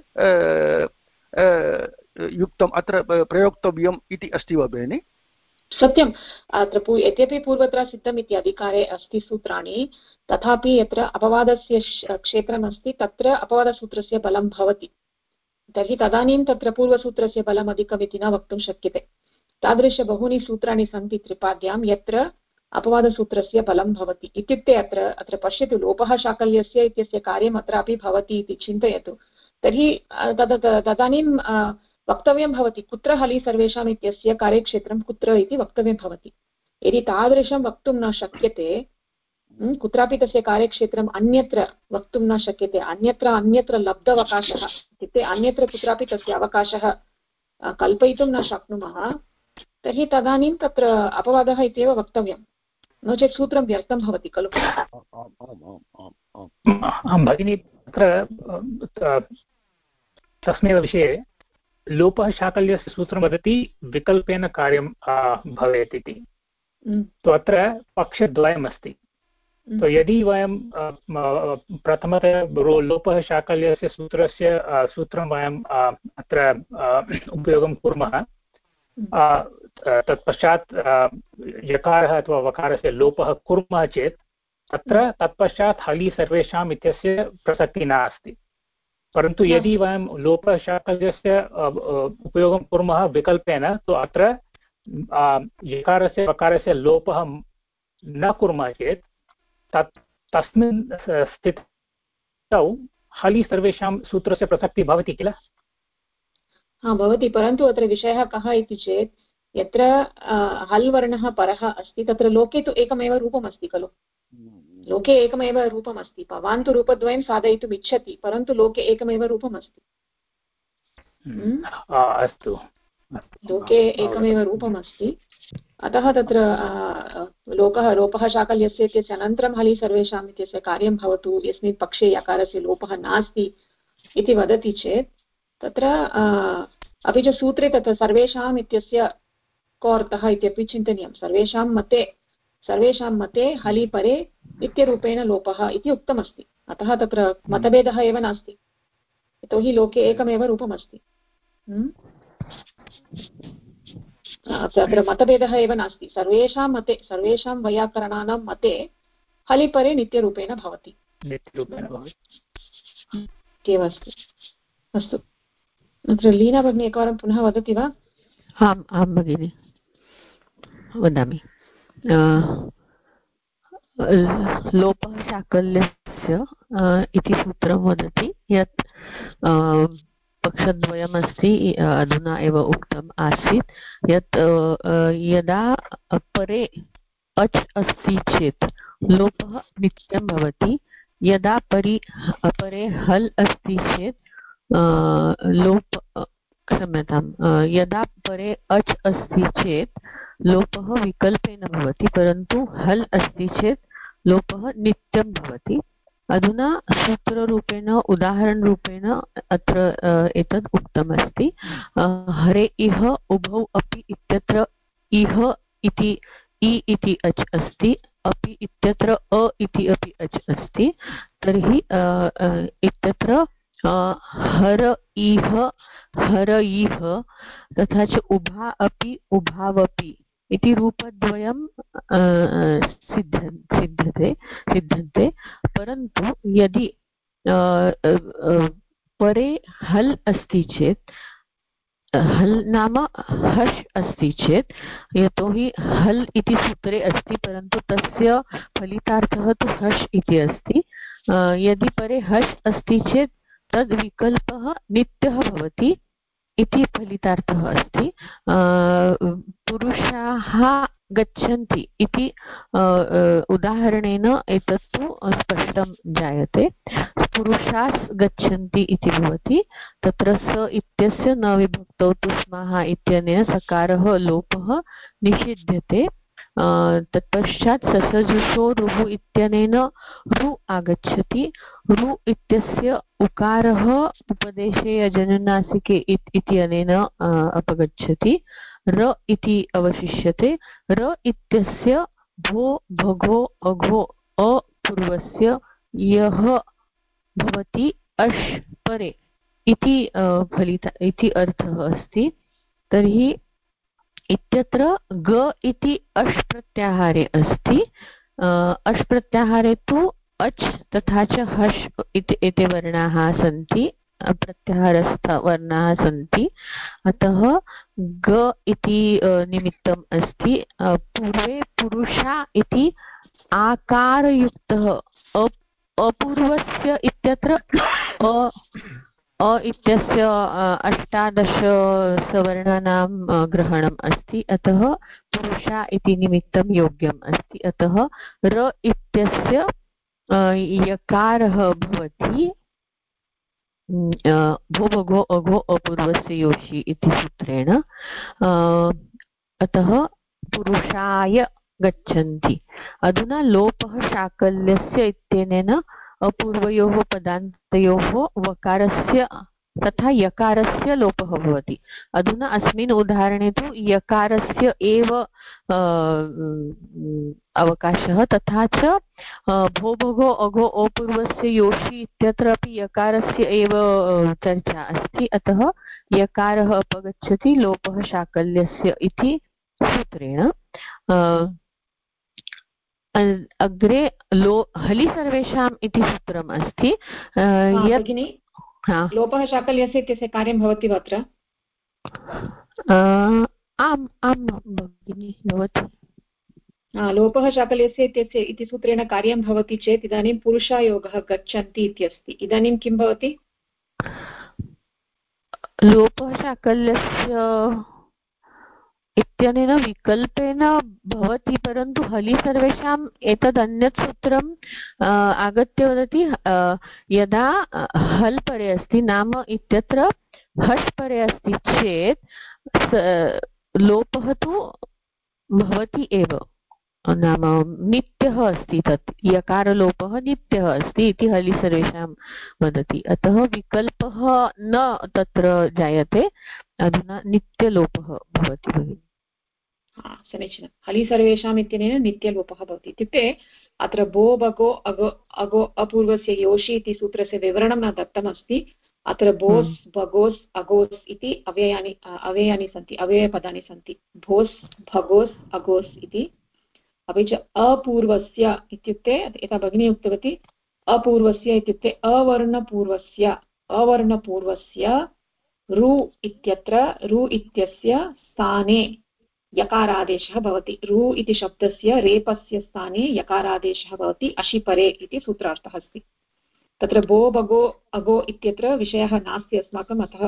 युक्तम्, अत्र प्रयोक्तव्यम् इति अस्ति वा भगिनि? सत्यम्। अत्र यद्यपि पूर्वत्र सिद्धम् इति अधिकारे अस्ति सूत्राणि, तथापि यत्र अपवादस्य क्षेत्रमस्ति तत्र अपवादसूत्रस्य बलं भवति। तर्हि तदानीं तत्र पूर्वसूत्रस्य बलम् अधिकमिति न वक्तुं शक्यते। तादृश बहूनि सूत्राणि सन्ति त्रिपाद्यां यत्र अपवादसूत्रस्य बलं भवति। इत्युक्ते अत्र पश्यतु, लोपः शाकल्यस्य इत्यस्य कार्यम् अत्रापि भवति इति चिन्तयतु। तर्हि तदानीं वक्तव्यं भवति कुत्र हलि सर्वेषाम् इत्यस्य कार्यक्षेत्रं कुत्र इति वक्तव्यं भवति। यदि तादृशं वक्तुं न शक्यते, कुत्रापि तस्य कार्यक्षेत्रम् अन्यत्र वक्तुं न शक्यते, अन्यत्र लब्धवकाशः इत्युक्ते अन्यत्र कुत्रापि तस्य अवकाशः कल्पयितुं न शक्नुमः, तर्हि तदानीं तत्र अपवादः इत्येव वक्तव्यं, नो चेत् सूत्रं व्यर्थं भवति खलु। भगिनी, तत्र तस्मिन् विषये लोपः शाकल्यस्य सूत्रं वदति विकल्पेन कार्यं भवेत् इति। तो अत्र पक्षद्वयमस्ति। तो यदि वयं प्रथमतया लोपः शाकल्यस्य सूत्रं वयं अत्र उपयोगं कुर्मः, तत्पश्चात् यकारः अथवा वकारस्य लोपः कुर्मः चेत् तत्र तत्पश्चात् हलि सर्वेषाम् इत्यस्य प्रसक्तिः नास्ति। परन्तु यदि वयं लोपः शाकल्यस्य उपयोगं कुर्मः विकल्पेन, तो अत्र यकारस्य वकारस्य लोपः न कुर्मः चेत् तस्मिन् स्थितौ हलि सर्वेषां सूत्रस्य प्रसक्तिः भवति किल? हा भवति, परन्तु अत्र विषयः कः इति चेत् यत्र हल् वर्णः परः अस्ति तत्र लोके तु एकमेव रूपम् अस्ति खलु। लोके एकमेव रूपम् अस्ति। भवान् तु रूपद्वयं साधयितुम् इच्छति, परन्तु लोके एकमेव रूपम् अस्ति। अस्तु, लोके एकमेव रूपम् अस्ति, अतः तत्र लोपः शाकल्यस्य इत्यस्य अनन्तरं हलि सर्वेषाम् इत्यस्य कार्यं भवतु, यस्मिन् पक्षे यकारस्य लोपः नास्ति इति वदति चेत् तत्र अपि च सूत्रे तत्र सर्वेषाम् इत्यस्य कोऽर्थः इत्यपि चिन्तनीयं। सर्वेषां मते हलि परे नित्यरूपेण लोपः इति उक्तमस्ति, अतः तत्र मतभेदः एव नास्ति, यतोहि लोके एकमेव रूपम् अस्ति। तत्र मतभेदः एव नास्ति। सर्वेषां मते, सर्वेषां वैयाकरणानां मते हलि परे नित्यरूपेण भवति इत्येव अस्ति। अस्तु, अत्र लीना भगिनी एकवारं पुनः वदति वा? आं भगिनि वदामि। लोपः शाकल्यस्य इति सूत्रं वदति यत् पक्षद्वयमस्ति, अधुना एव उक्तम् आसीत् यत् यदा परे अच् अस्ति चेत् लोपः नित्यं भवति, यदा परे हल् अस्ति चेत् यदा परे अच् अस्ति चेत् लोपः विकल्पेन भवति, परन्तु हल् अस्ति चेत् लोपः नित्यं भवति। अधुना सूत्ररूपेण उदाहरणरूपेण अत्र एतद् उक्तमस्ति। हरे इह उभौ अपि इत्यत्र इह इति इ इति अच् अस्ति, अपि इत्यत्र अ इति अपि अच् अस्ति। तर्हि इत्यत्र हर इह तथा च उभा अपि उभावपि इति रूपद्वयं सिद्धन्ते, परन्तु यदि परे हल् अस्ति चेत्, हल् नाम हश् अस्ति चेत्, यतोहि हल् इति सूत्रे अस्ति परन्तु तस्य फलितार्थः तु हश् इति अस्ति, यदि परे हश् अस्ति चेत् तद् विकल्पः नित्यः भवति इति फलितार्थः अस्ति। पुरुषाः गच्छन्ति इति उदाहरणेन एतत्तु स्पष्टं जायते। पुरुषास् गच्छन्ति इति भवति, तत्र स इत्यस्य न विभक्तौ तु स्मः इत्यनेन सकारः लोपः निषिध्यते। तत्पश्चात् ससजुषो रुः इत्यनेन रु आगच्छति, रु इत्यस्य उकारः उपदेशे अजनुनासिके इति अनेन अपगच्छति, र इति अवशिष्यते। र इत्यस्य भो भगो अघो अपूर्वस्य यः भवति अश् परे इति अर्थः अस्ति। तर्हि इत्यत्र ग इति अश् प्रत्याहारे अस्ति। अश् प्रत्याहारे तु अच् तथा च हश् एते वर्णाः सन्ति, प्रत्याहारस्थ वर्णाः सन्ति, अतः ग इति निमित्तम् अस्ति। पूर्वे पुरुषा इति आकारयुक्तः अपूर्वस्य इत्यत्र अ इत्यस्य 18 सवर्णानां ग्रहणम् अस्ति, अतः पुरुषा इति निमित्तं योग्यम् अस्ति। अतः र इत्यस्य यकारः भवति भो भगो अघो अपूर्वस्य योषि इति सूत्रेण। अतः पुरुषाय गच्छन्ति। अधुना लोपः शाकल्यस्य इत्यनेन अपूर्वयोः पदान्तयोः वकारस्य तथा यकारस्य लोपः भवति। अधुना अस्मिन् उदाहरणे तु यकारस्य एव अवकाशः, तथा च भो भगो अघो अपूर्वस्य योषि इत्यत्र अपि यकारस्य एव चर्चा अस्ति। अतः यकारः अपगच्छति लोपः शाकल्यस्य इति सूत्रेण। अग्रे हलि सर्वेषाम् इति सूत्रम् अस्ति। लोपः शाकल्यस्य इत्यस्य कार्यं भवति वा अत्र? आम् आम् भगिनि भवति। लोपः शाकल्यस्य इत्यस्य इति सूत्रेण कार्यं भवति चेत् इदानीं पुरुषायोगः गच्छन्ति इत्यस्ति। इदानीं किं भवति? लोपः शाकल्यस्य इत्यनेन विकल्पेन भवति, परन्तु हलि सर्वेषाम् एतद् अन्यत् सूत्रम् आगत्य वदति यदा हल् परे अस्ति नाम इत्यत्र हस् परे अस्ति चेत् लोपः तु भवति एव, नाम नित्यः अस्ति, तत् यकारलोपः नित्यः अस्ति इति हलि सर्वेषां वदति। अतः विकल्पः न तत्र जायते, अधुना नित्यलोपः भवति भगिनि। समीचीनं। हलि सर्वेषाम् इत्यनेन नित्यलोपः भवति। इत्युक्ते अत्र भो भगो अगो अगो अपूर्वस्य योषि इति सूत्रस्य विवरणं न दत्तमस्ति। अत्र भोस् भगोस् अगोस् इति अव्ययानि सन्ति, अव्ययपदानि सन्ति। भोस् भगोस् अगोस् इति। अपि च अपूर्वस्य इत्युक्ते यथा भगिनी उक्तवती, अपूर्वस्य इत्युक्ते अवर्णपूर्वस्य रु इत्यत्र रु इत्यस्य स्थाने यकारादेशः भवति। रु इति शब्दस्य रेपस्य स्थाने यकारादेशः भवति अशिपरे इति सूत्रार्थः अस्ति। तत्र भो भगो अगो इत्यत्र विषयः नास्ति अस्माकम्, अतः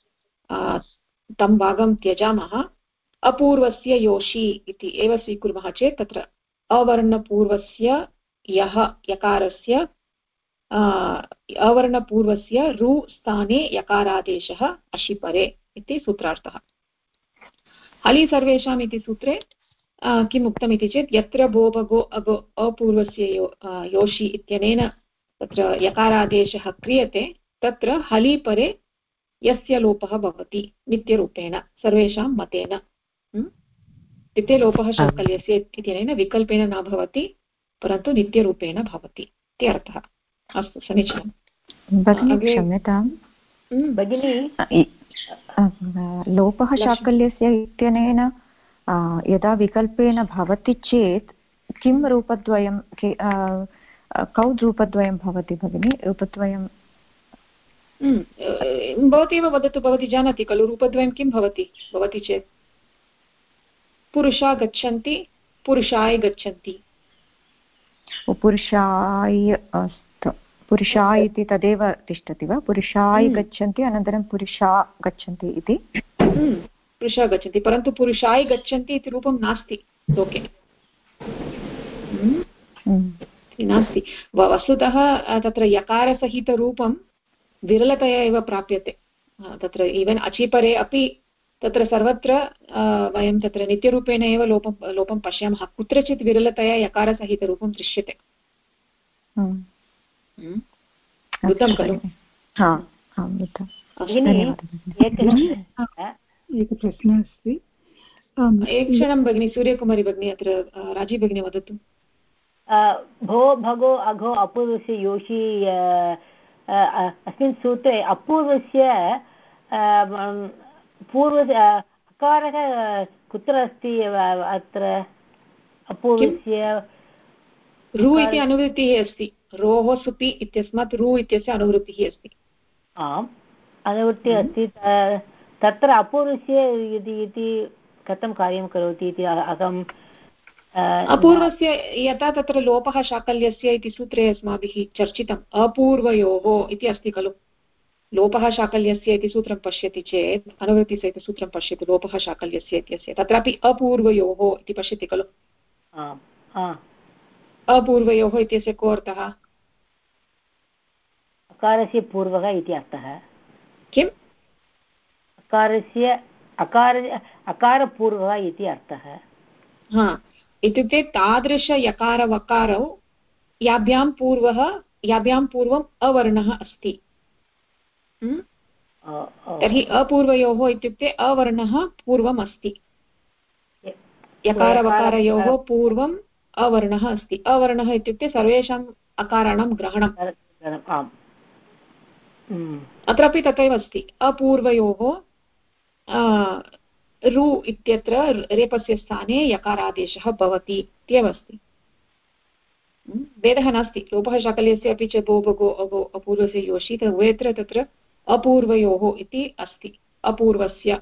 तं भागं त्यजामः। अपूर्वस्य योषि इति एव स्वीकुर्मः चेत् तत्र अवर्णपूर्वस्य यः यकारस्य अवर्णपूर्वस्य रु स्थाने यकारादेशः अशिपरे इति सूत्रार्थः। हलि सर्वेषाम् इति सूत्रे किम् उक्तम् इति चेत् यत्र भो भगो अगो अपूर्वस्य योषि इत्यनेन तत्र यकारादेशः क्रियते तत्र हलि परे यस्य लोपः भवति नित्यरूपेण सर्वेषां मतेन। इत्युक्ते लोपः शाकल्यस्य इत्यनेन विकल्पेन न भवति परन्तु नित्यरूपेण भवति इति अर्थः। अस्तु, समीचीनं भगिनी। क्षम्यतां भगिनी, लोपः शाकल्यस्य इत्यनेन यदा विकल्पेन भवति चेत् किं रूपद्वयं कौ रूपद्वयं भवति भगिनी? रूपद्वयं भवती एव वदतु, भवती जानाति खलु रूपद्वयं किं भवति भवति चेत्? पुरुषा गच्छन्ति, पुरुषाय गच्छन्ति। पुरुषाय, अस्तु, पुरुषाय इति तदेव तिष्ठति वा? पुरुषाय गच्छन्ति अनन्तरं पुरुषा गच्छन्ति इति। पुरुषा गच्छन्ति, परन्तु पुरुषाय गच्छन्ति इति रूपं नास्ति लोके, नास्ति। वस्तुतः तत्र यकारसहितरूपं विरलतया एव प्राप्यते। तत्र इवन् अचिपरे अपि तत्र सर्वत्र वयं तत्र नित्यरूपेण एव लोपं पश्यामः। कुत्रचित् विरलतया यकारसहितरूपं दृश्यते। बुद्धं खलु? एकः प्रश्नः अस्ति। एकक्षणं भगिनी, सूर्यकुमारी भगिनी, अत्र राजी भगिनी वदतु। भो भगो अघो अपूर्वस्य योषि अस्मिन् सूत्रे अपूर्वस्य अकारः कुत्र अस्ति? अत्र अपूर्वस्य रु इति अनुवृत्तिः अस्ति। रोः सुपि इत्यस्मात् रु इत्यस्य अनुवृत्तिः अस्ति। आम्, अनुवृत्तिः अस्ति। तत्र अपूर्वस्य इति कथं कार्यं करोति इति अहम् अपूर्वस्य यथा तत्र लोपः शाकल्यस्य इति सूत्रे अस्माभिः चर्चितम्। अपूर्वयोः इति अस्ति खलु। लोपः शाकल्यस्य इति सूत्रं पश्यति चेत् अनुवृत्तिसहितसूत्रं पश्यतु। लोपः शाकल्यस्य इत्यस्य तत्रापि अपूर्वयोः इति पश्यति खलु। अपूर्वयोः इत्यस्य को अर्थः? अकारस्य पूर्वः इति अर्थः। किम्? अकारस्य अकारपूर्वः इति अर्थः। इत्युक्ते तादृश यकारवकारौ याभ्यां पूर्वम् अवर्णः अस्ति। तर्हि अपूर्वयोः इत्युक्ते अवर्णः पूर्वम् अस्ति, यकारवकारयोः पूर्वम् अवर्णः अस्ति। अवर्णः इत्युक्ते सर्वेषाम् अकाराणां ग्रहणम्। अत्रापि तथैव अस्ति, अपूर्वयोः रु इत्यत्र रेपस्य स्थाने यकारादेशः भवति इत्येव अस्ति। भेदः नास्ति, लोपः शाकल्यस्य अपि च भो भगो अगो अपूर्वस्य योषि उभयत्र तत्र अपूर्वयोः इति अस्ति, अपूर्वस्य।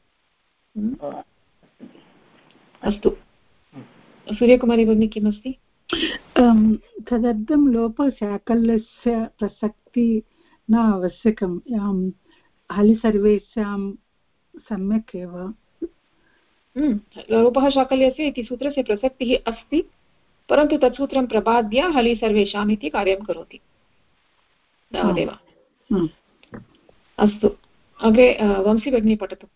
अस्तु, सूर्यकुमारी भगिनी किमस्ति? तदर्थं लोपशाकल्यस्य प्रसक्ति न आवश्यकं, हलि सर्वेषां सम्यक् एव। लोपः शाकल्यस्य इति सूत्रस्य प्रसक्तिः अस्ति, परन्तु तत् सूत्रं प्रबाद्य हलि सर्वेषाम् इति कार्यं करोति, तावदेव। अस्तु, अग्रे वंशी भगिनी पठतु।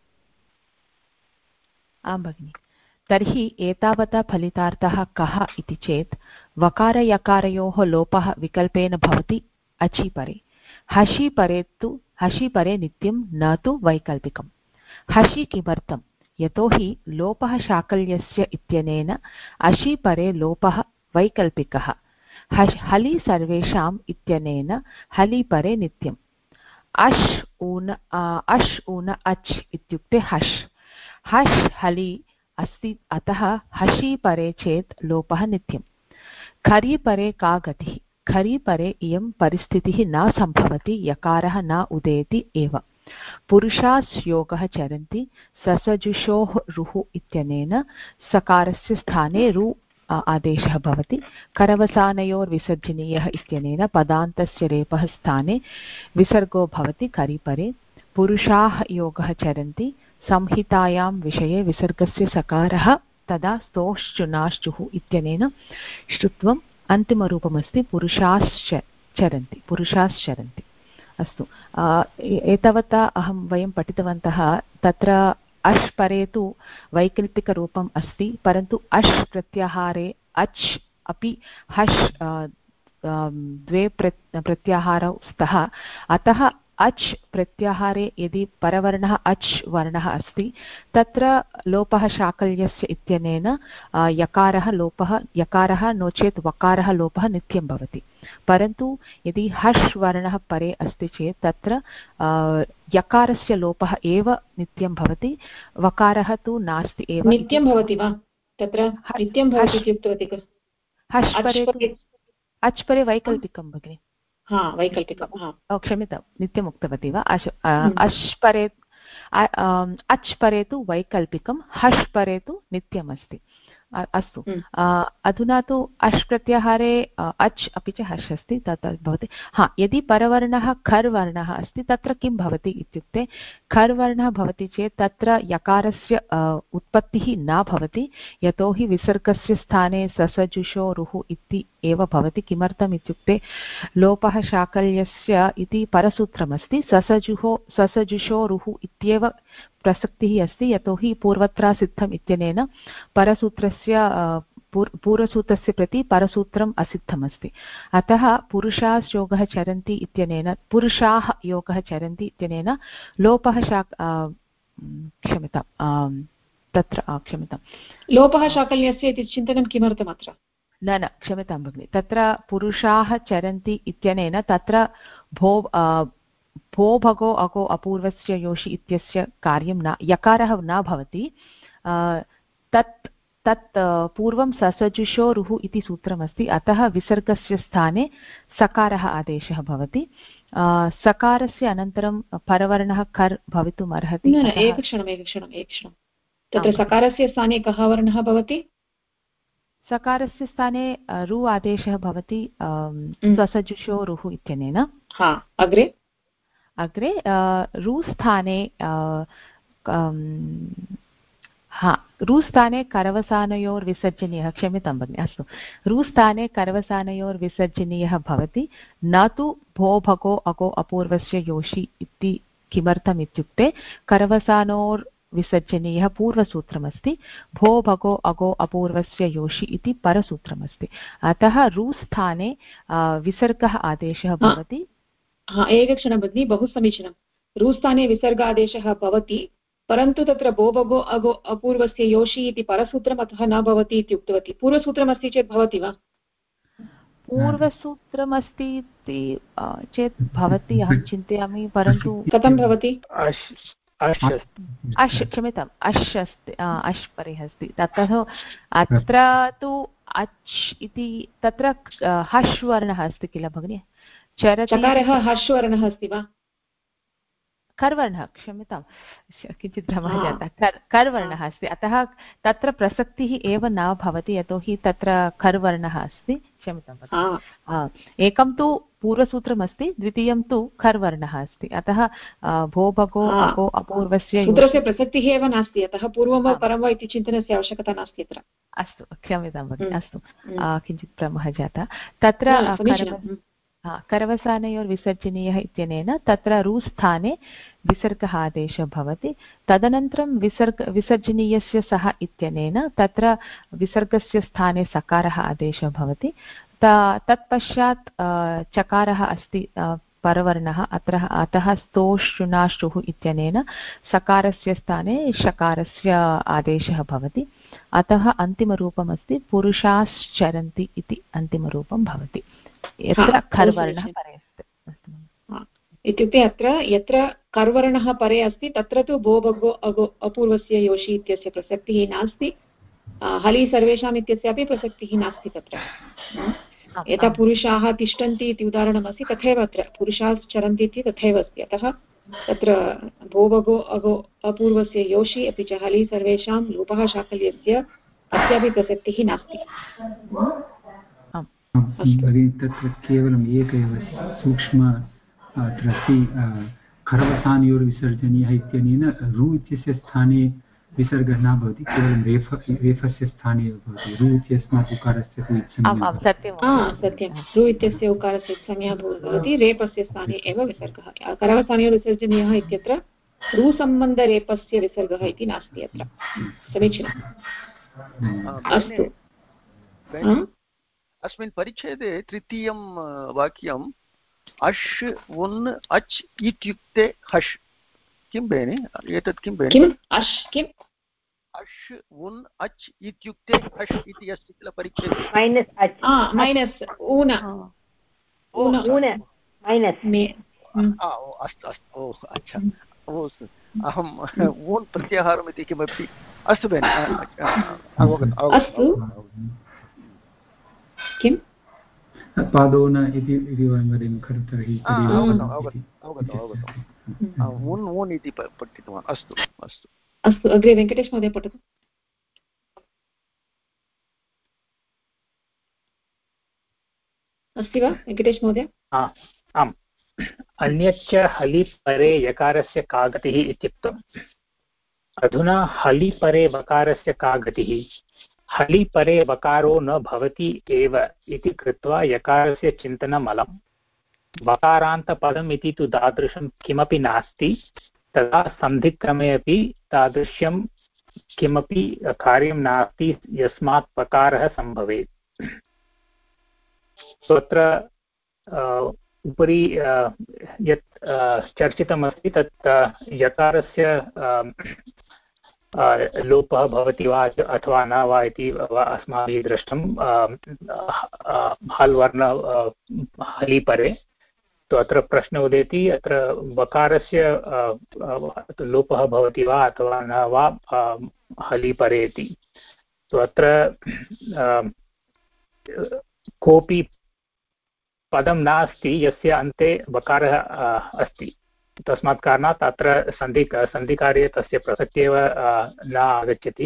आं भगिनि। तर्हि एतावता फलितार्थः कः इति चेत् वकारयकारयोः लोपः विकल्पेन भवति अचि परे। हसि परे नित्यं न तु वैकल्पिकम्। हसि किमर्थं? यतोहि लोपः शाकल्यस्य इत्यनेन अशि परे लोपः वैकल्पिकः। हलि सर्वेषाम् इत्यनेन हलि परे नित्यम्। अश् ऊन अच् इत्युक्ते हश्। हश् हलि अस्ति, अतः हसि परे चेत् लोपः नित्यम्। खरि परे का गतिः? खरि परे इयं परिस्थितिः न सम्भवति, यकारः न उदेति एव। पुरुषास्योगः चरन्ति, ससजुषोः रुः इत्यनेन सकारस्य स्थाने रु आदेशः भवति। करवसानयोर्विसर्जनीयः इत्यनेन पदान्तस्य रेपः स्थाने विसर्गो भवति करिपरे। पुरुषाः योगः चरन्ति, संहितायां विषये विसर्गस्य सकारः तदा स्तोश्चुनाश्चुः इत्यनेन श्रुत्वम् अन्तिमरूपमस्ति पुरुषाश्चरन्ति। अस्तु, एतावता वयं पठितवन्तः। तत्र अश् परे तु वैकल्पिकरूपम् अस्ति, परन्तु अश् प्रत्याहारे अच् अपि हश् द्वे प्रत्याहारौ स्तः। अतः अच् प्रत्याहारे यदि परवर्णः अच् वर्णः अस्ति, तत्र लोपः शाकल्यस्य इत्यनेन यकारः नो चेत् वकारः लोपः नित्यं भवति। परन्तु यदि हश् वर्णः परे अस्ति चेत् तत्र यकारस्य लोपः एव नित्यं भवति, वकारः तु नास्ति एव। नित्यं भवति वा? तत्र नित्यं भवति इत्युक्तवती खलु। हश् परे अच् परे वैकल्पिकं भगिनि। वैकल्पिकं, क्षम्यतां, नित्यम् उक्तवती वा? अच् परे तु वैकल्पिकं, हश् परे तु नित्यम् अस्ति। अस्तु, अधुना तु अश् प्रत्याहारे अच् अपि च हश् अस्ति, तत् भवति। यदि परवर्णः खर् वर्णः अस्ति तत्र किं भवति इत्युक्ते, खर् वर्णः भवति चेत् तत्र यकारस्य उत्पत्तिः न भवति, यतोहि विसर्गस्य स्थाने ससजुषो रुः इति एव भवति। किमर्थम् इत्युक्ते लोपः शाकल्यस्य इति परसूत्रमस्ति, ससजुषो रुः इत्येव प्रसक्तिः अस्ति, यतोहि पूर्वत्रा सिद्धम् इत्यनेन परसूत्रस्य पूर्वसूत्रस्य प्रति परसूत्रम् असिद्धमस्ति। अतः पुरुषाः योगः चरन्ति इत्यनेन लोपः लोपः शाकल्यस्य इति चिन्तनं किमर्थम् अत्र? न क्षम्यतां भगिनि, तत्र पुरुषाः चरन्ति इत्यनेन तत्र भो भगो अगो अपूर्वस्य योषि इत्यस्य कार्यं न, यकारः न भवति। तत् पूर्वं ससजुषो रुः इति सूत्रमस्ति, अतः विसर्गस्य स्थाने सकारः आदेशः भवति। सकारस्य अनन्तरं परवर्णः खर् भवितुम् अर्हति। एकक्षणं तत्र सकारस्य स्थाने कः वर्णः भवति? सकारस्य स्थाने रु आदेशः भवति ससजुषो रुः इत्यनेन। अग्रे रु स्थाने करवसानयोर्विसर्जनीयः, क्षम्यतां भगिनि, अस्तु, रुस्थाने करवसानयोर्विसर्जनीयः भवति, न तु भो भगो अगो अपूर्वस्य योषि इति। किमर्थम् इत्युक्ते करवसानोर्विसर्जनीयः पूर्वसूत्रमस्ति, भो भगो अगो अपूर्वस्य योषि इति परसूत्रमस्ति, अतः रुस्थाने विसर्गः आदेशः भवति। एकक्षणं भगिनि, बहु समीचीनं। रुस्थाने विसर्गादेशः भवति परन्तु तत्र भो भगो अगो अपूर्वस्य योषि इति परसूत्रम् अतः न भवति इति उक्तवती। पूर्वसूत्रमस्ति चेत् भवति वा? पूर्वसूत्रमस्ति इति चेत् भवति अहं चिन्तयामि, परन्तु कथं भवति? क्षम्यताम्, अश् अस्ति, अश् परे अस्ति। ततः अत्र तु अच् इति तत्र हश् वर्णः अस्ति किल भगिनि? चकारः हश् वर्णः अस्ति वा? कर्वर्णः, क्षम्यतां, किञ्चित् भ्रमः जातः, कर्वर्णः अस्ति, अतः तत्र प्रसक्तिः एव न भवति, यतोहि तत्र कर्वर्णः अस्ति। क्षम्यतां, एकं तु पूर्वसूत्रमस्ति, द्वितीयं तु कर्वर्णः अस्ति, अतः भो भगो अगो अपूर्वस्य सूत्रस्य प्रसक्तिः एव नास्ति, अतः पूर्वं वा परं वा इति चिन्तनस्य आवश्यकता नास्ति अत्र। अस्तु, क्षम्यतां भगिनि, अस्तु, किञ्चित् भ्रमः जातः। तत्र करवसानयोर्विसर्जनीयः इत्यनेन तत्र रुस्थाने विसर्गः आदेशः भवति। तदनन्तरं विसर्जनीयस्य सः इत्यनेन तत्र विसर्गस्य स्थाने सकारः आदेशः भवति। तत्पश्चात् चकारः अस्ति परवर्णः, अतः स्तोश्रुनाश्रुः इत्यनेन सकारस्य स्थाने शकारस्य आदेशः भवति। अतः अन्तिमरूपमस्ति पुरुषाश्चरन्ति इति अन्तिमरूपं भवति, यत्र कर्वर्णः परे अस्ति। इत्युक्ते अत्र यत्र कर्वर्णः परे अस्ति तत्र तु भो भगो अगो अपूर्वस्य योषि इत्यस्य प्रसक्तिः नास्ति, हलि सर्वेषाम् इत्यस्यापि प्रसक्तिः नास्ति तत्र। यथा पुरुषाः तिष्ठन्ति इति उदाहरणमस्ति तथैव अत्र पुरुषाः चरन्ति इति तथैव अस्ति, अतः तत्र भो भगो अगो अपूर्वस्य योषि अपि च हलि सर्वेषां लोपः शाकल्यस्य तस्यापि प्रसक्तिः नास्ति। तत्र केवलम् एक एव सूक्ष्म अत्र अस्ति, खरवसानयोर्विसर्जनीयः इत्यनेन रु इत्यस्य स्थाने विसर्गः न भवति, केवलं रेफस्य स्थाने एव भवति। रु इत्यस्मात् उकारस्य सत्यं, रु इत्यस्य उकारस्य संज्ञा भवति, रेपस्य स्थाने एव विसर्गः। करवसानयोर्विसर्जनीयः इत्यत्र रुसम्बन्धरेपस्य विसर्गः इति नास्ति अत्र। समीचीनम्, अस्तु। अस्मिन् परिच्छेदे तृतीयं वाक्यम् अश् उन् अच् इत्युक्ते हश्, किं बेनि एतत् किं बेनि? अश् उन् अच् इत्युक्ते हश् इति अस्ति किल परिच्छेदे? अस्तु अस्तु, ओ अच्छा, ओ अहम् ऊन् प्रत्याहारम् इति किमपि, अस्तु बेनि, किं पादोन इति वयं वदामः खलु, तर्हि ऊन् इति पठितवान्। अस्तु अस्तु अस्तु, अग्रे वेङ्कटेश महोदय पठतु। अस्ति वा वेङ्कटेश महोदय? आम्, अन्यच्च हलि परे यकारस्य का गतिः इत्युक्तम्। अधुना हलि परे वकारस्य का गतिः? हलि परे वकारो न भवति एव इति कृत्वा यकारस्य चिन्तनम् अलम्। वकारान्तपदम् इति तु तादृशं किमपि नास्ति, तदा सन्धिक्रमे अपि तादृशं किमपि कार्यं नास्ति यस्मात् वकारः सम्भवेत्। अत्र उपरि यत् चर्चितमस्ति तत् यकारस्य लोपः भवति वा अथवा न वा इति अस्माभिः दृष्टं। हल् वर्ण हलि परे तो अत्र प्रश्न उदेति, अत्र वकारस्य लोपः भवति वा अथवा न वा हलि परे इति। तो अत्र कोऽपि पदं नास्ति यस्य अन्ते वकारः अस्ति, तस्मात् कारणात् अत्र सन्धिकार्ये तस्य प्रसक्तिः एव न आगच्छति।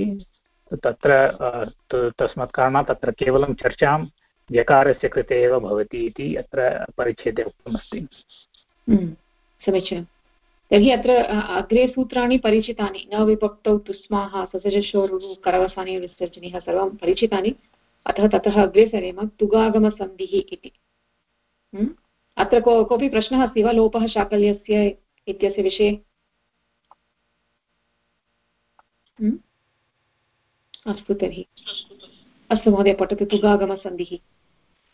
तत्र तस्मात् कारणात् अत्र केवलं चर्चां यकारस्य कृते एव भवति इति अत्र परिच्छेदे उक्तमस्ति। समीचीनं। तर्हि अत्र अग्रे सूत्राणि परिचितानि, न विभक्तौ तुस्माः ससजशोरुः करवसाने विसर्जनीयः सर्वं परिचितानि, अतः ततः अग्रे सरेम। तुगागमसन्धिः इति अत्र कोऽपि प्रश्नः अस्ति वा लोपः शाकल्यस्य इत्यस्य विषये? अस्तु तर्हि, अस्तु महोदय पठतु। तुगागमसन्धिः।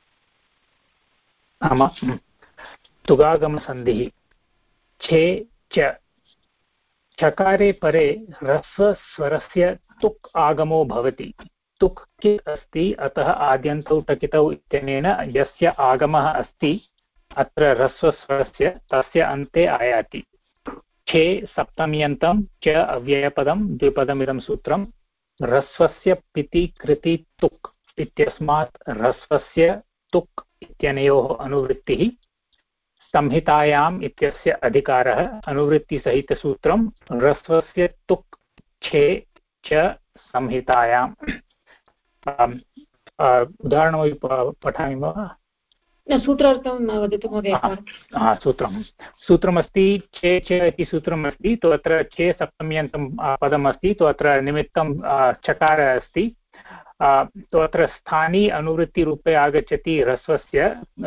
तुगागमसन्धिः छे च चकारे परे ह्रस्वस्वरस्य तुक् आगमो भवति। तुक् कित् अस्ति, अतः आद्यन्तौ टकितौ इत्यनेन यस्य आगमः अस्ति अत्र ह्रस्वस्वरस्य तस्य अन्ते आयाति। छे सप्तम्यन्तं च अव्ययपदं द्विपदमिदं सूत्रं। ह्रस्वस्य पिति कृति तुक् इत्यस्मात् ह्रस्वस्य तुक् इत्यनयोः अनुवृत्तिः। संहितायाम् इत्यस्य अधिकारः। अनुवृत्तिसहितसूत्रं ह्रस्वस्य तुक् छे च संहितायाम्। उदाहरणमपि पठामि वा? सूत्रार्थं वदतु महोदय। सूत्रमस्ति चे च इति सूत्रमस्ति। तो अत्र चे सप्तम्यन्तं पदमस्ति। तो अत्र निमित्तं चकारः अस्ति। तो अत्र स्थानी अनुवृत्तिरूपे आगच्छति ह्रस्वस्य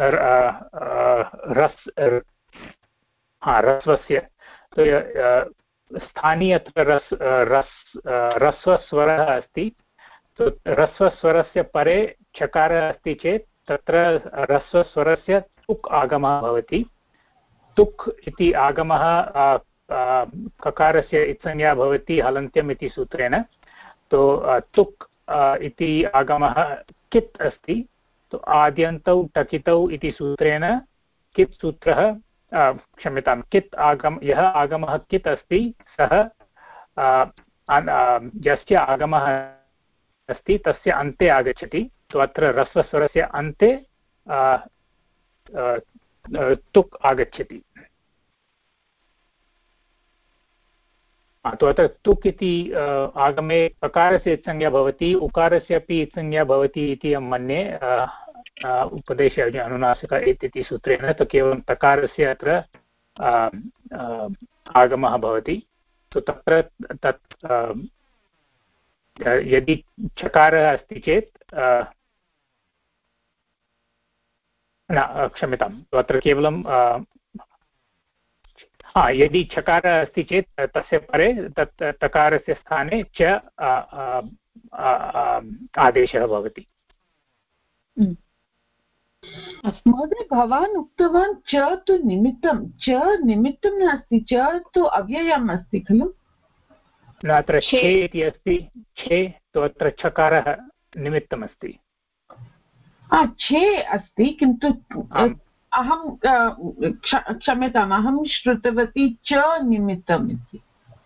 ह्रस्वस्य। तो स्थानी अत्र ह्रस्वस्वरः अस्ति। तो ह्रस्वस्वरस्य परे चकारः अस्ति चेत् तत्र ह्रस्वस्वरस्य तुक् आगमः भवति। तुक् इति आगमः ककारस्य इत्संज्ञा भवति हलन्त्यम् इति सूत्रेण। तो तुक् इति आगमः कित् अस्ति। तो आद्यन्तौ टकितौ इति सूत्रेण कित् सूत्रः क्षम्यतां कित् यः आगमः कित् अस्ति सः यस्य आगमः अस्ति तस्य अन्ते आगच्छति। तो अत्र ह्रस्वस्वरस्य अन्ते तुक् आगच्छति। तो अत्र तुक् इति आगमे पकारस्य इत्संज्ञा भवति, उकारस्य अपि इत्संज्ञा भवति इति अहं मन्ये उपदेशे अनुनासिक इति सूत्रेण। तो केवलं तकारस्य अत्र आगमः भवति। तो तत्र तत् यदि चकारः अस्ति चेत् न क्षम्यतां, अत्र केवलं यदि चकारः अस्ति चेत् तस्य परे तत् तकारस्य स्थाने च आदेशः भवति। महोदय, भवान् उक्तवान् च तु निमित्तं नास्ति, च तु अव्ययम् अस्ति खलु? न, अत्र छे इति अस्ति। छे तु अत्र चकारः निमित्तमस्ति। छे अस्ति, किन्तु अहं क्षम्यताम्, अहं श्रुतवती च निमित्तम् इति।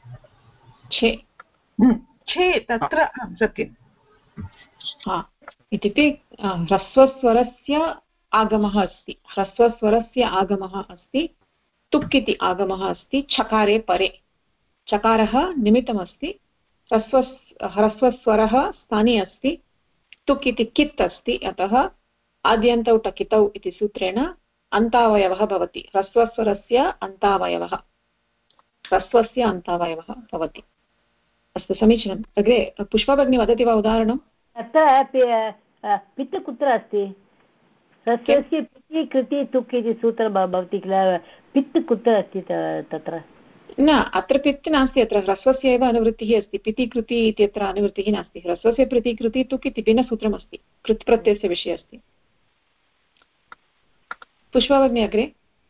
छे तत्र सत्यम्। इत्युक्ते ह्रस्वस्वरस्य आगमः अस्ति। ह्रस्वस्वरस्य आगमः अस्ति। तुक् इति आगमः अस्ति छकारे परे। चकारः निमित्तमस्ति। ह्रस्वस्वरः स्थाने अस्ति। तुक् इति कित् अस्ति। अतः आद्यन्तौ टकितौ इति सूत्रेण अन्तावयवः भवति। ह्रस्वस्वरस्य अन्तावयवः, ह्रस्वस्य अन्तावयवः भवति। अस्तु, समीचीनम्। अग्रे पुष्पा भगिनी वदति वा उदाहरणं? तत्र पित् कुत्र अस्ति? ह्रस्वस्य पिति कृति तुक् इति सूत्रं भवति किल। पित् कुत्र अस्ति तत्र? न, अत्र पित् नास्ति। अत्र ह्रस्वस्य एव अनुवृत्तिः अस्ति। पिति कृति इत्यत्र अनुवृत्तिः नास्ति। ह्रस्वस्य प्रति कृति तुक् इति भिन्नसूत्रमस्ति। कृत् प्रत्ययस्य विषये अस्ति। पुष्पा भगिनी अग्रे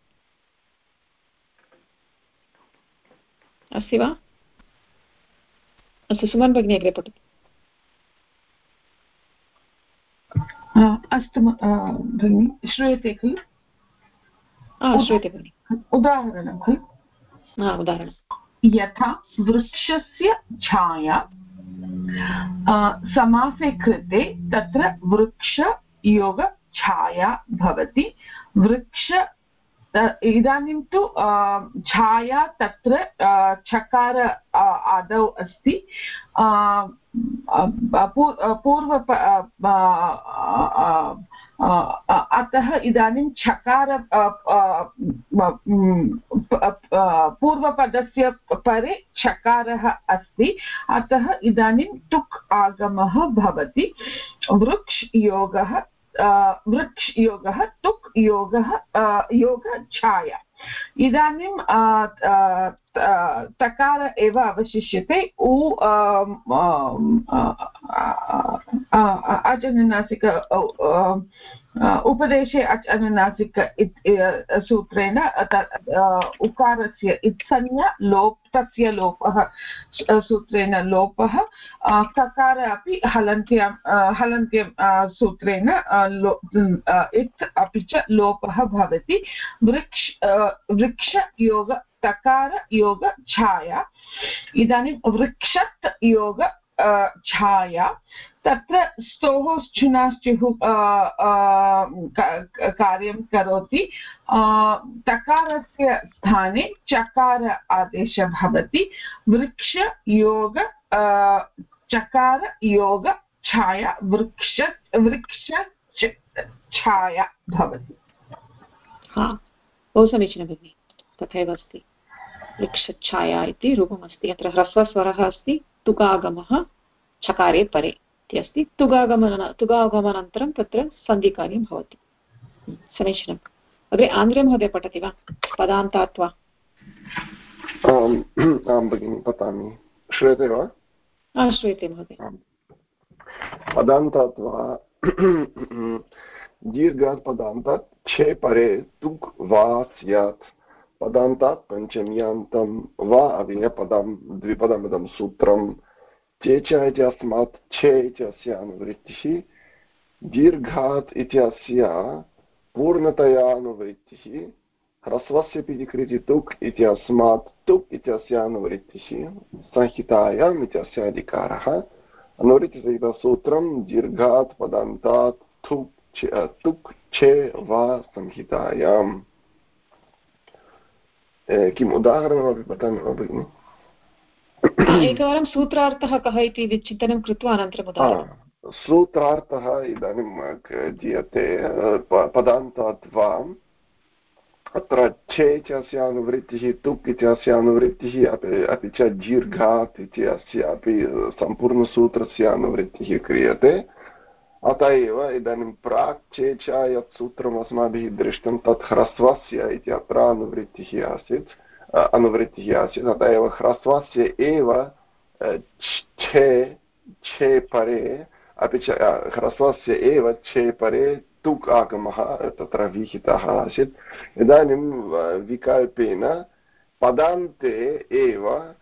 अस्ति वा? अस्तु, सुमन् भगिनी अग्रे पठतु। अस्तु भगिनि, श्रूयते खलु? श्रूयते भगिनि। उदाहरणं खलु? उदाहरणं यथा वृक्षस्य छाया समासे कृते तत्र वृक्षयोग छाया भवति। वृक्ष इदानीं तु छाया तत्र चकार आदौ अस्ति। अतः इदानीं चकार पूर्वपदस्य परे चकारः अस्ति। अतः इदानीं तुक् आगमः भवति। वृक्षयोगः तुक् योगः योग छाया। इदानीं तकार एव अवशिष्यते। अजनुनासिक उपदेशे अच् अनुनासिक सूत्रेण उकारस्य इत्संज्ञा तस्य लोपः सूत्रेण लोपः ककार अपि हलन्त्यं सूत्रेण इत् अपि च लोपः भवति वृक्षयोग तकार योग छाया इदानीं वृक्षत् योग छाया तत्र स्तोः श्चुनाश्चुः कार्यं करोति तकारस्य स्थाने चकार आदेशः भवति वृक्ष योग चकार योग छाया वृक्ष छाया भवति। बहु समीचीनं भगिनि तथैव अस्ति वृक्षछाया इति रूपमस्ति। अत्र ह्रस्वस्वरः अस्ति तुगागमः चकारे परे इति अस्ति तुगागमनानन्तरं तत्र सन्धिकार्यं भवति। समीचीनम्। अग्रे आन्द्रे महोदय पठति वा पदान्तात् वा? आं भगिनि पठामि। श्रूयते वा? श्रूयते महोदय। पदान्तात् वा दीर्घात् पदान्तात् छे परे तुक् वा स्यात् पदान्तात् पञ्चम्यान्तं वा अव्ययपदं द्विपदमिदं सूत्रं चेच इत्यस्मात् छे इत्यस्य अनुवृत्तिः दीर्घात् इत्यस्य पूर्णतया अनुवृत्तिः ह्रस्वस्य पितिकृति तुक् इत्यस्मात् तुक् इत्यस्य अनुवृत्तिः संहितायाम् इत्यस्य अधिकारः अनुवृत्तिसूत्रं दीर्घात् पदान्तात् तुक् छे वा संहितायाम्। किम् उदाहरणमपि पठामि वा भगिनि? एकवारं सूत्रार्थः कः इति विचिन्तनं कृत्वा अनन्तरम् उदाहरणं। सूत्रार्थः इदानीं दीयते पदान्तात् वा अत्र छे इत्यस्य अनुवृत्तिः तुक् इत्यस्य अनुवृत्तिः अपि च दीर्घात् इत्यस्य अपि सम्पूर्णसूत्रस्य अनुवृत्तिः क्रियते। अतः एव इदानीं प्राक् चे च यत् सूत्रम् अस्माभिः दृष्टं तत् ह्रस्वस्य इति अत्र अनुवृत्तिः आसीत् अतः एव ह्रस्वस्य एव छे परे अपि च ह्रस्वस्य एव छे परे तुक् आगमः तत्र विहितः आसीत्। इदानीं विकल्पेन पदान्ते एव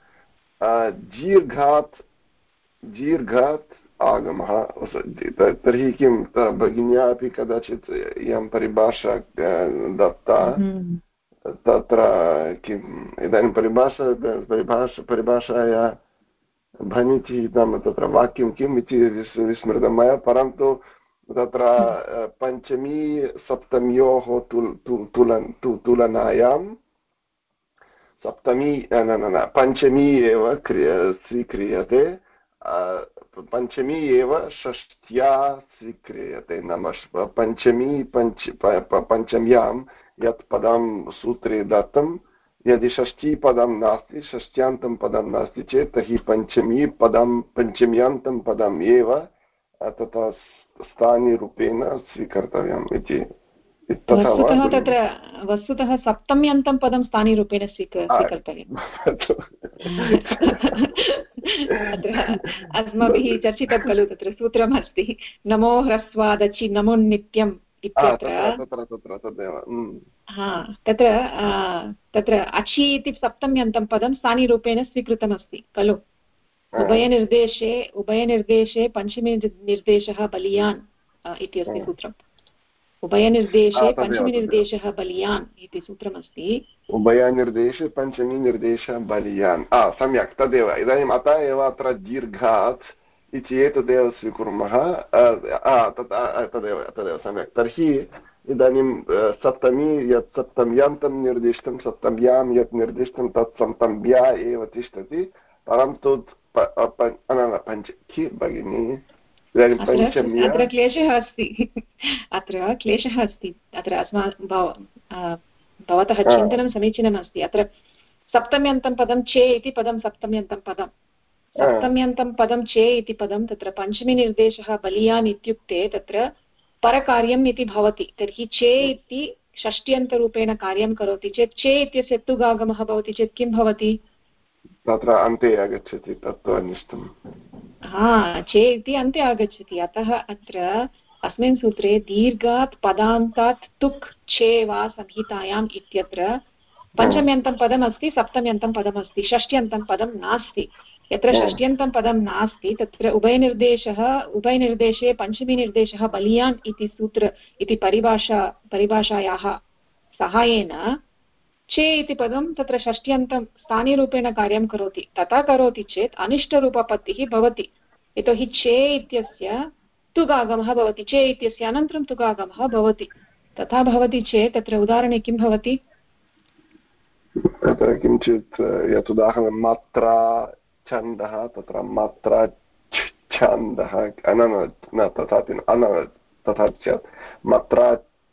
दीर्घात् आगमः तर्हि किं भगिन्या अपि कदाचित् इयं परिभाषा दत्ता तत्र किम् इदानीं परिभाषाया भनिति नाम तत्र वाक्यं किम् इति विस्मृतं मया परन्तु तत्र पञ्चमी सप्तम्योः तुलनायां सप्तमी पञ्चमी एव स्वीक्रियते पञ्चमी एव षष्ट्या स्वीक्रियते नाम पञ्चमी पञ्चम्यां यत् पदं सूत्रे दत्तं यदि षष्ठीपदं नास्ति षष्ट्यान्तं पदं नास्ति चेत् तर्हि पञ्चम्यान्तं पदम् एव तथा स्थानिरूपेण स्वीकर्तव्यम् इति वस्तुतः सप्तम्यन्तं पदं स्थानिरूपेण स्वीकर्तव्यम्। अस्माभिः चर्चितं खलु तत्र सूत्रमस्ति नमो ह्रस्वादचि नमो नित्यम् तत्र अचि इति सप्तम्यन्तं पदं स्थानिरूपेण स्वीकृतमस्ति खलु। उभयनिर्देशे पञ्चमी निर्देशः बलियान् इति अस्ति सूत्रम्। उभयनिर्देशे पञ्चमीनिर्देशः बलियान् इति सूत्रमस्ति। उभयनिर्देशे पञ्चमीनिर्देशः बलियान् सम्यक् तदेव। इदानीम् अतः एव अत्र दीर्घात् इति एतदेव स्वीकुर्मः तदेव सम्यक्। तर्हि इदानीं सप्तमी यत् सप्तम्यान्तं निर्दिष्टं सप्तम्यां यत् निर्दिष्टं तत् सप्तम्या एव तिष्ठति परन्तु भगिनी अत्र क्लेशः अस्ति अत्र भवतः चिन्तनं समीचीनमस्ति। अत्र सप्तम्यन्तं पदं चे इति पदं सप्तम्यन्तं पदं चे इति पदं तत्र पञ्चमीनिर्देशः बलियान् इत्युक्ते तत्र परकार्यम् इति भवति। तर्हि चे इति षष्ट्यन्तरूपेण कार्यं करोति चेत् चे इत्यस्य तुगागमः भवति चेत् किं भवति? तत्र अन्ते आगच्छति तत्त्वनिष्ठं। चे इति अन्ते आगच्छति। अतः अत्र अस्मिन् सूत्रे दीर्घात् पदान्तात् तुक् छे वा संहितायाम् इत्यत्र पञ्चम्यन्तं पदम् अस्ति, सप्तम्यन्तं पदम् अस्ति, षष्ट्यन्तं पदं नास्ति। यत्र षष्ट्यन्तं पदं नास्ति तत्र उभयनिर्देशे पञ्चमीनिर्देशः बलियान् इति सूत्र इति परिभाषायाः साहाय्येन चे इति पदं तत्र षष्ट्यन्तं स्थानीयरूपेण कार्यं करोति। तथा करोति चेत् अनिष्टरूपपत्तिः भवति, यतोहि चे इत्यस्य तुगागमः भवति, चे इत्यस्य अनन्तरं तुगागमः भवति। तथा भवति चेत् तत्र उदाहरणे किं भवति? तत्र किञ्चित् यत् उदाहरणं मात्रा छन्दः, तत्र मात्रा छन्दः न तथा चेत् मात्रा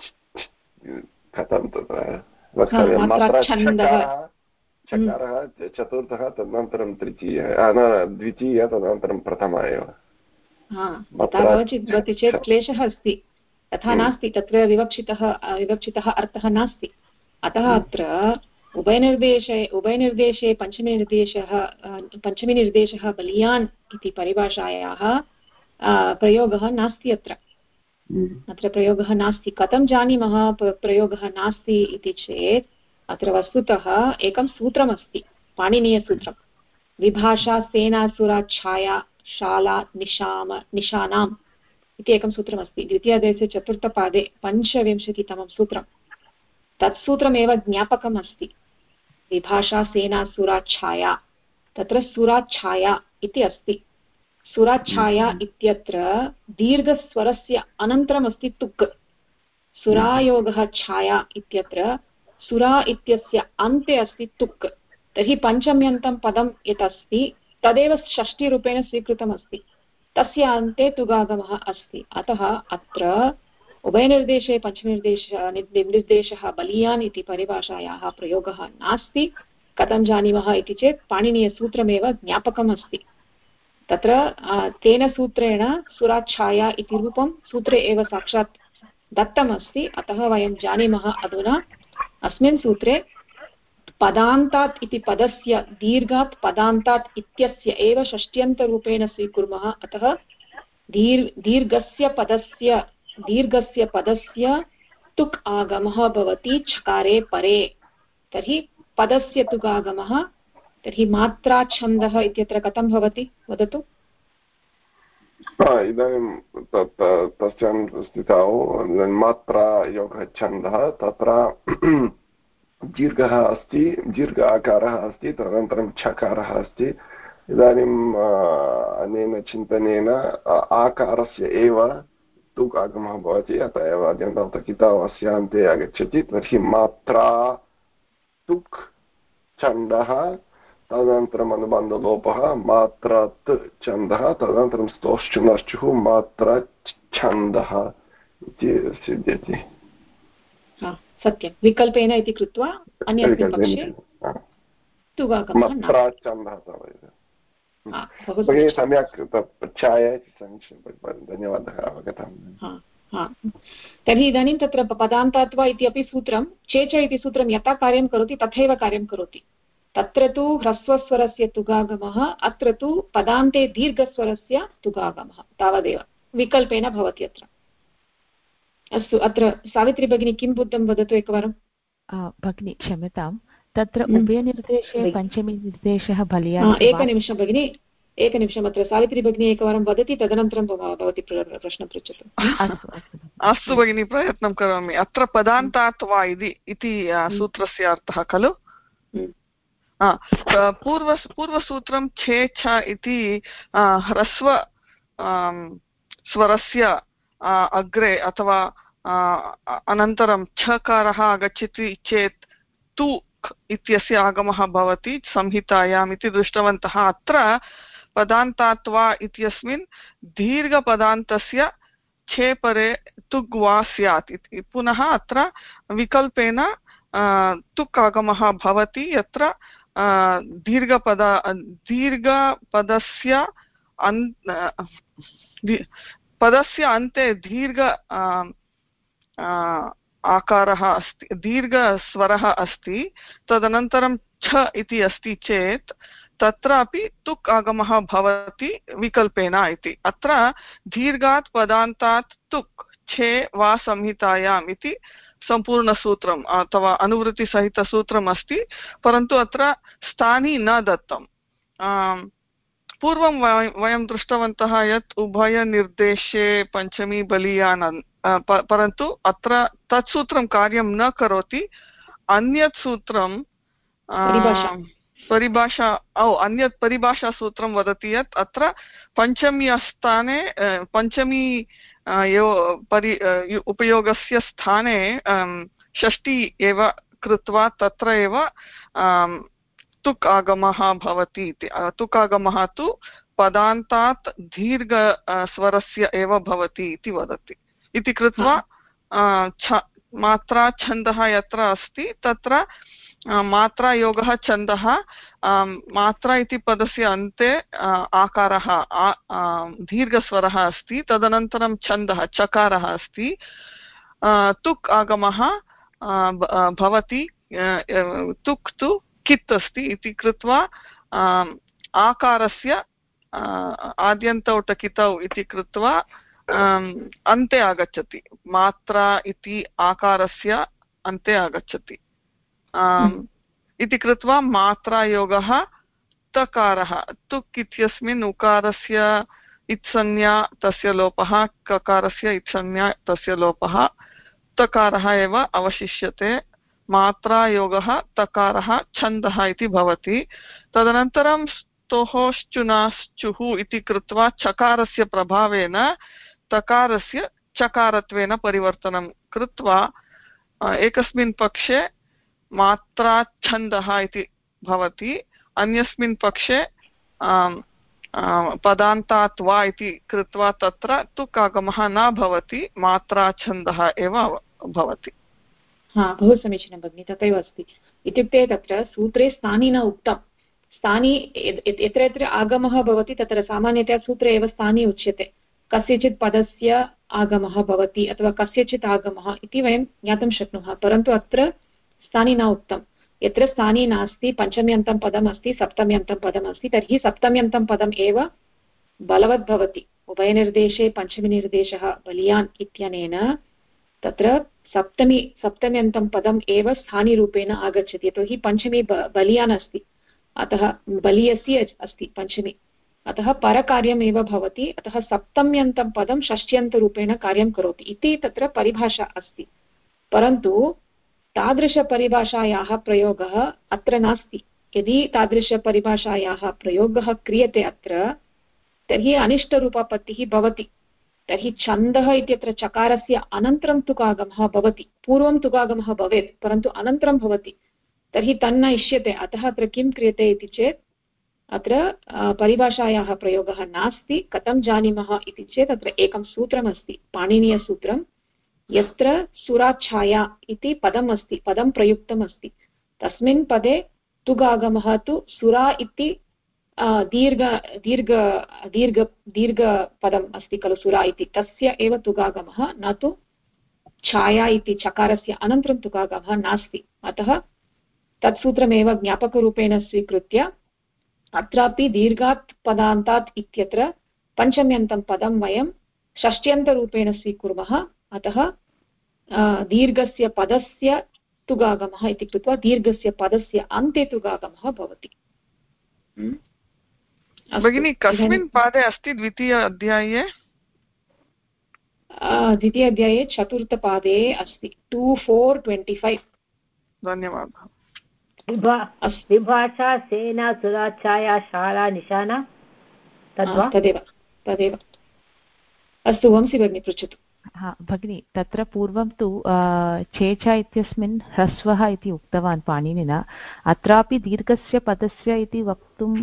कथं तत्र वक्तव्यं? मात्रा चकारः चतुर्थः, तदनन्तरं द्वितीयः, तदनन्तरं प्रथमः एव। तथा भवति चेत् क्लेशः अस्ति। तथा नास्ति, तत्र विवक्षितः अर्थः नास्ति। अतः अत्र उभयनिर्देशे पञ्चमीनिर्देशः बलियान् इति परिभाषायाः प्रयोगः नास्ति। अत्र प्रयोगः नास्ति। कथं जानीमः प्रयोगः नास्ति इति चेत् अत्र वस्तुतः एकं सूत्रमस्ति, पाणिनीयसूत्रं। विभाषा सेनासुरा छाया शाला निशानाम् इति एकं सूत्रमस्ति। द्वितीयाध्यायस्य चतुर्थपादे 25तमं सूत्रं। तत् सूत्रमेव ज्ञापकम् अस्ति। विभाषा सेनासुरा छाया, तत्र सुराच्छाया इति अस्ति। सुराच्छाया इत्यत्र दीर्घस्वरस्य अनन्तरम् अस्ति तुक्। सुरायोगः छाया इत्यत्र सुरा इत्यस्य अन्ते अस्ति तुक्। तर्हि पञ्चम्यन्तं पदं यत् अस्ति तदेव षष्टिरूपेण स्वीकृतमस्ति, तस्य अन्ते तुगागमः अस्ति। अतः अत्र उभयनिर्देशे पञ्चमनिर्देशः बलियान् इति परिभाषायाः प्रयोगः नास्ति। कथं जानीमः इति चेत् पाणिनीयसूत्रमेव ज्ञापकम् अस्ति। तत्र तेन सूत्रेण सुराच्छाया इति रूपं सूत्रे एव साक्षात् दत्तमस्ति। अतः वयं जानीमः अधुना अस्मिन् सूत्रे पदान्तात् इति पदस्य दीर्घात् पदान्तात् इत्यस्य एव षष्ट्यन्तरूपेण स्वीकुर्मः। अतः दीर्घस्य पदस्य तुक् आगमः भवति छकारे परे। तर्हि पदस्य तुगागमः, तर्हि मात्राच्छन्दः इत्यत्र कथं भवति वदतु? इदानीं तस्यां स्थितौ मात्रा योगः छन्दः, तत्र दीर्घः अस्ति, दीर्घ आकारः अस्ति, तदनन्तरं छकारः अस्ति। इदानीम् अनेन चिन्तनेन आकारस्य एव तुक् आगमः भवति, अतः एव अद्यन्तकिता अस्यान्ते आगच्छति। तर्हि मात्रा तुक् छन्दः, तदनन्तरम् अनुबन्धलोपः मात्रात् छन्दः, तदनन्तरं स्तोश्चुनश्चुः मात्रा छन्दः इति सिद्ध्यति। सत्यं, विकल्पेन इति कृत्वा अन्यस्मिन् पक्षे तुगागमः सम्यक् पृच्छाय धन्यवादः, अवगतम्। तर्हि इदानीं तत्र पदान्तात् वा इति अपि सूत्रं चेच इति सूत्रं यथा कार्यं करोति तथैव कार्यं करोति। तत्र तु ह्रस्वस्वरस्य तुगागमः, अत्र तु पदान्ते दीर्घस्वरस्य तुगागमः, तावदेव विकल्पेन भवति अत्र। अस्तु, अत्र सावित्री भगिनी किं बुद्धं वदतु एकवारं। भगिनी क्षम्यतां, तत्र उभयनिर्देशे पञ्चमीनिर्देशः बलियान्। एकनिमिषं भगिनी, एकनिमिषम्। अत्र सावित्री भगिनी एकवारं वदति, तदनन्तरं भवती प्रश्नं पृच्छतु। अस्तु भगिनी, प्रयत्नं करोमि। अत्र पदान्तात् वा इति सूत्रस्य अर्थः खलु? पूर्वसूत्रं छे छ इति ह्रस्व स्वरस्य अग्रे अथवा अनन्तरं छकारः आगच्छति चेत् तु इत्यस्य आगमः भवति संहितायाम् इति दृष्टवन्तः। अत्र पदान्तात् वा इत्यस्मिन् दीर्घपदान्तस्य छे परे तुग् वा स्यात् इति पुनः अत्र विकल्पेन तुक् आगमः भवति, यत्र दीर्घपदस्य पदस्य अन्ते दीर्घ आकारः अस्ति, दीर्घस्वरः अस्ति, तदनन्तरं छ इति अस्ति चेत् तत्रापि तुक् आगमः भवति विकल्पेन इति। अत्र दीर्घात् पदान्तात् तुक् छे वा संहितायाम् इति सम्पूर्णसूत्रम् अथवा अनुवृत्तिसहितसूत्रम् अस्ति, परन्तु अत्र स्थानी न दत्तम्। पूर्वं वयं दृष्टवन्तः यत् उभयनिर्देशे पञ्चमी बलीयान्, परन्तु अत्र तत् सूत्रं कार्यं न करोति। अन्यत् सूत्रं अन्यत् परिभाषासूत्रं वदति यत् अत्र पञ्चम्यस्थाने पञ्चमी उपयोगस्य स्थाने षष्ठी एव कृत्वा तत्र एव तुक् आगमः भवति इति। तुक् आगमः तु पदान्तात् दीर्घ स्वरस्य एव भवति इति वदति। इति कृत्वा मात्रा छन्दः यत्र अस्ति तत्र मात्रायोगः छन्दः, मात्रा इति पदस्य अन्ते आकारः दीर्घस्वरः अस्ति, तदनन्तरं छन्दः चकारः अस्ति, तुक् आगमः भवति, तुक् तु कित् अस्ति इति कृत्वा आकारस्य आद्यन्तौ टकितौ इति कृत्वा अन्ते आगच्छति, मात्रा इति आकारस्य अन्ते आगच्छति इति कृत्वा मात्रायोगः तकारः। तुक् इत्यस्मिन् उकारस्य इत्संज्ञा तस्य लोपः, ककारस्य इत्संज्ञा तस्य लोपः, तकारः एव अवशिष्यते। मात्रायोगः तकारः छन्दः इति भवति। तदनन्तरं स्तोश्चुनाश्चुः इति कृत्वा चकारस्य प्रभावेन तकारस्य चकारत्वेन परिवर्तनं कृत्वा एकस्मिन् पक्षे मात्राच्छन्दः इति भवति, अन्यस्मिन् पक्षे पदान्तात् वा इति कृत्वा तत्र तुक् आगमः न भवति, मात्राच्छन्दः एव भवति। बहु समीचीनं भगिनि, तथैव अस्ति। इत्युक्ते तत्र सूत्रे स्थानी न उक्तं, स्थानी यत्र यत्र आगमः भवति तत्र सामान्यतया सूत्रे एव स्थानी उच्यते। कस्यचित् पदस्य आगमः भवति अथवा कस्यचित् आगमः इति वयं ज्ञातुं शक्नुमः, परन्तु अत्र स्थानी न उक्तं। यत्र स्थानी नास्ति, पञ्चम्यन्तं पदम् अस्ति, सप्तम्यन्तं पदम् अस्ति, तर्हि सप्तम्यन्तं पदम् एव बलवत् भवति। उभयनिर्देशे पञ्चमीनिर्देशः बलीयान् इत्यनेन तत्र सप्तम्यन्तं पदम् एव स्थानीरूपेण आगच्छति, यतोहि पञ्चमी बलीयान् अस्ति, अतः बलीयस्य अस्ति पञ्चमी, अतः परकार्यम् एव भवति, अतः सप्तम्यन्तं पदं षष्ट्यन्तरूपेण कार्यं करोति इति तत्र परिभाषा अस्ति। परन्तु तादृशपरिभाषायाः प्रयोगः अत्र नास्ति। यदि तादृशपरिभाषायाः प्रयोगः क्रियते अत्र, तर्हि अनिष्टरूपापत्तिः भवति। तर्हि छन्दः इत्यत्र चकारस्य अनन्तरं तुकागमः भवति, पूर्वं तुकागमः भवेत् परन्तु अनन्तरं भवति, तर्हि तन्न इष्यते। अतः अत्र किं क्रियते इति चेत् अत्र परिभाषायाः प्रयोगः नास्ति। कथं जानीमः इति चेत् अत्र एकं सूत्रमस्ति, पाणिनीयसूत्रं, यत्र सुराच्छाया इति पदम् अस्ति, पदं प्रयुक्तम् अस्ति, तस्मिन् पदे तुगागमः तु सुरा इति दीर्घ दीर्घ दीर्घ दीर्घपदम् अस्ति खलु सुरा इति, तस्य एव तुगागमः, न तु छाया इति चकारस्य अनन्तरं तुगागमः नास्ति। अतः तत् सूत्रमेव ज्ञापकरूपेण स्वीकृत्य अत्रापि दीर्घात् पदान्तात् इत्यत्र पञ्चम्यन्तं पदं वयं षष्ट्यन्तरूपेण स्वीकुर्मः, अतः दीर्घस्य पदस्य तुगागमः इति कृत्वा दीर्घस्य पदस्य अन्ते तुगागमः भवति। भगिनी, कस्मिन् पादे अस्ति द्वितीय अध्याये? द्वितीय अध्याये चतुर्थपादे अस्ति, 2:4-25। धन्यवादः। विभाषा सेना सुराच्छाया शाला निशाना तदेव। अस्तु, वंशी भगिनी पृच्छतु। भगिनी, तत्र पूर्वं तु चेच इत्यस्मिन् ह्रस्वः इति उक्तवान् पाणिनिना, अत्रापि दीर्घस्य पदस्य इति वक्तुं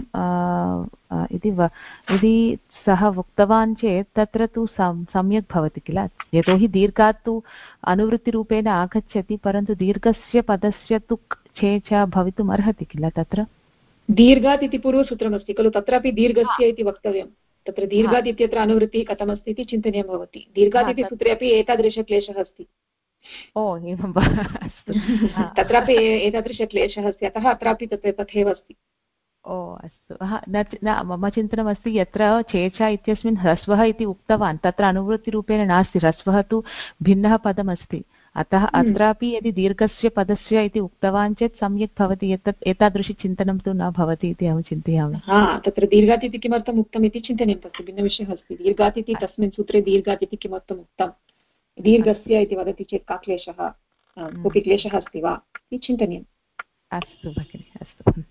यदि सः उक्तवान् चेत् तत्र तु सम्यक् भवति किल, यतोहि दीर्घात् तु अनुवृत्तिरूपेण आगच्छति, परन्तु दीर्घस्य पदस्य तु चेच भवितुम् अर्हति किल। तत्र दीर्घात् इति पूर्वसूत्रमस्ति खलु, तत्रापि दीर्घस्य इति वक्तव्यं। तत्र दीर्घात् इत्यत्र अनुवृत्तिः कथमस्ति इति चिन्तनीयं भवति। दीर्घात् इति सूत्रे अपि एतादृशक्लेशः अस्ति। ओ एवं वा, अस्तु। तत्रापि एतादृशक्लेशः अस्ति, अतः अत्रापि तथैव अस्ति। ओ अस्तु न मम चिन्तनमस्ति यत्र चेचा इत्यस्मिन् ह्रस्वः इति उक्तवान् तत्र अनुवृत्तिरूपेण नास्ति ह्रस्वः तु भिन्नः पदमस्ति अतः अत्रापि यदि दीर्घस्य पदस्य इति उक्तवान् चेत् सम्यक् भवति एतादृशी चिन्तनं तु न भवति इति अहं चिन्तयामि तत्र दीर्घात् इति किमर्थम् उक्तम् इति चिन्तनीयं तस्य भिन्नविषयः अस्ति दीर्घात् इति तस्मिन् सूत्रे दीर्घात् इति किमर्थम् उक्तं दीर्घस्य इति वदति चेत् का क्लेशः कोऽपि क्लेशः अस्ति वा इति चिन्तनीयम् अस्तु भगिनि अस्तु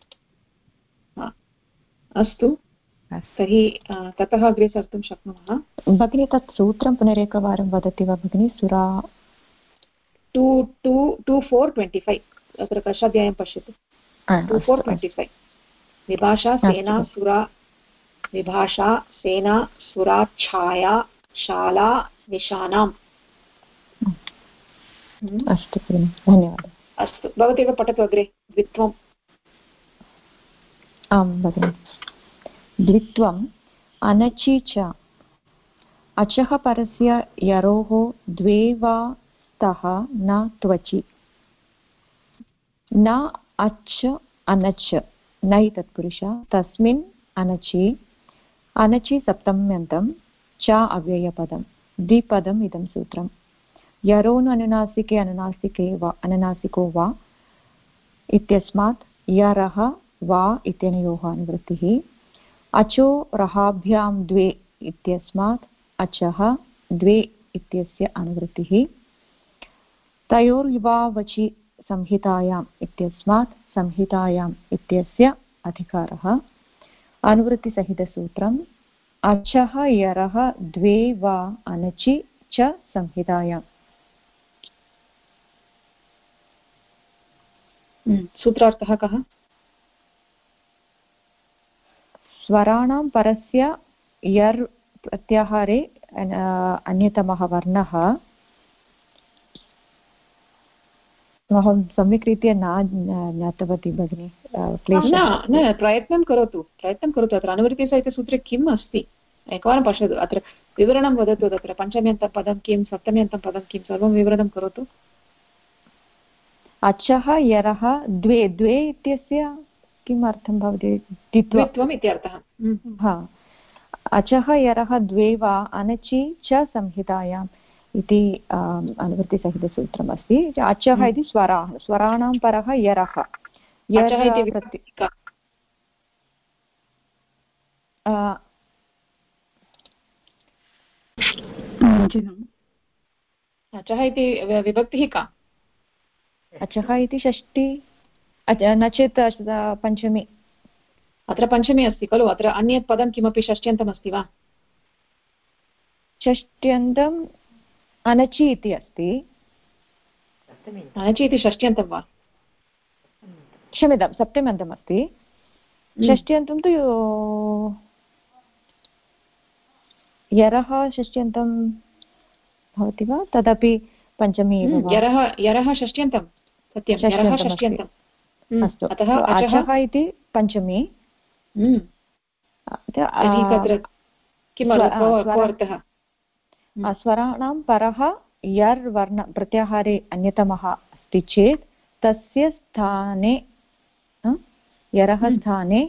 अस्तु तर्हि ततः अग्रे सर्तुं शक्नुमः भगिनी तत् सूत्रं पुनरेकवारं वदति वा भगिनी सुरा 2425 तत्र कक्षाध्यायं पश्यतु 2425 विभाषा सेना सुरा छाया शाला निशानाम् अस्तु धन्यवादः अस्तु भवती एव पठतु अग्रे द्वित्वम् आं भगिनि द्वित्वम् अनचि च अचः परस्य यरोः द्वे वा स्तः न त्वचि न अच् अनच् नै तत्पुरुष तस्मिन् अनचि सप्तम्यन्तं च अव्ययपदं द्विपदम् इदं सूत्रं यरोनु अनुनासिके अनुनासिको वा इत्यस्मात् यरः वा इत्यनयोः अनुवृत्तिः अचो रहाभ्यां द्वे इत्यस्मात् अचः द्वे इत्यस्य अनुवृत्तिः तयोर्युवावचि संहितायाम् इत्यस्मात् संहितायाम् इत्यस्य अधिकारः अनुवृत्तिसहितसूत्रम् अचः यरः द्वे वा अनचि च संहितायाम् सूत्रार्थः कः स्वराणां परस्य यर् प्रत्याहारे अन्यतमः वर्णः अहं सम्यक् रीत्या न ज्ञातवती भगिनि न प्रयत्नं करोतु अत्र अनुवृत्तिसहितसूत्रे किम् अस्ति एकवारं पश्यतु अत्र विवरणं वदतु तत्र पञ्चम्यन्तं पदं किं सप्तम्यन्तं पदं किं सर्वं विवरणं करोतु अचः यरः द्वे इत्यस्य किम् अर्थं भवति द्वित्वम् इत्यर्थः अचः यरः द्वे वा अनचि च संहितायाम् इति अनुवृत्तिसहितसूत्रम् अस्ति अचः इति स्वराणां परः यरः अचः इति विभक्तिः का अचः इति षष्ठी न चेत् पञ्चमी अत्र पञ्चमी अस्ति खलु अत्र अन्यत् पदं किमपि षष्ट्यन्तम् अस्ति वा षष्ट्यन्तम् अनचि इति अस्ति अनचि इति षष्ट्यन्तं वा क्षम्यतां सप्तम्यन्तम् अस्ति षष्ट्यन्तं तु यरः षष्ट्यन्तं भवति वा तदपि पञ्चमी यरः षष्ट्यन्तं सत्यं यरः षष्ट्यन्तम् अस्तु अचः इति पञ्चमी स्वराणां परः यर् वर्ण प्रत्याहारे अन्यतमः अस्ति चेत् तस्य स्थाने यरः स्थाने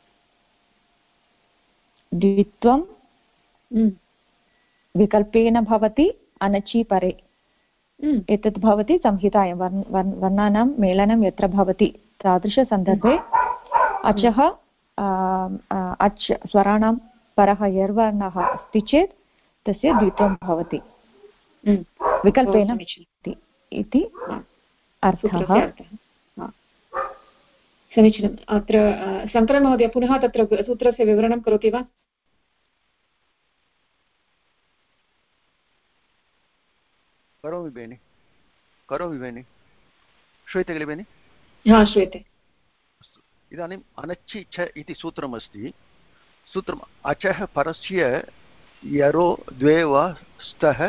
द्वित्वं विकल्पेन भवति अनचि परे एतत् भवति संहितायां वर्णानां मेलनं यत्र भवति तादृशसन्दर्भे अचः अच् स्वराणां परः यर्वर्णः अस्ति चेत् तस्य द्वित्वं भवति विकल्पेन इति अर्थः समीचीनम् अत्र शङ्करन् महोदय पुनः तत्र सूत्रस्य विवरणं करोति वा करोमि बेनि श्रूयते खलु बेनि श्रूयते इदानीम् अनचि च इति सूत्रमस्ति सूत्रम् अचः परस्य यरो द्वे वा स्तः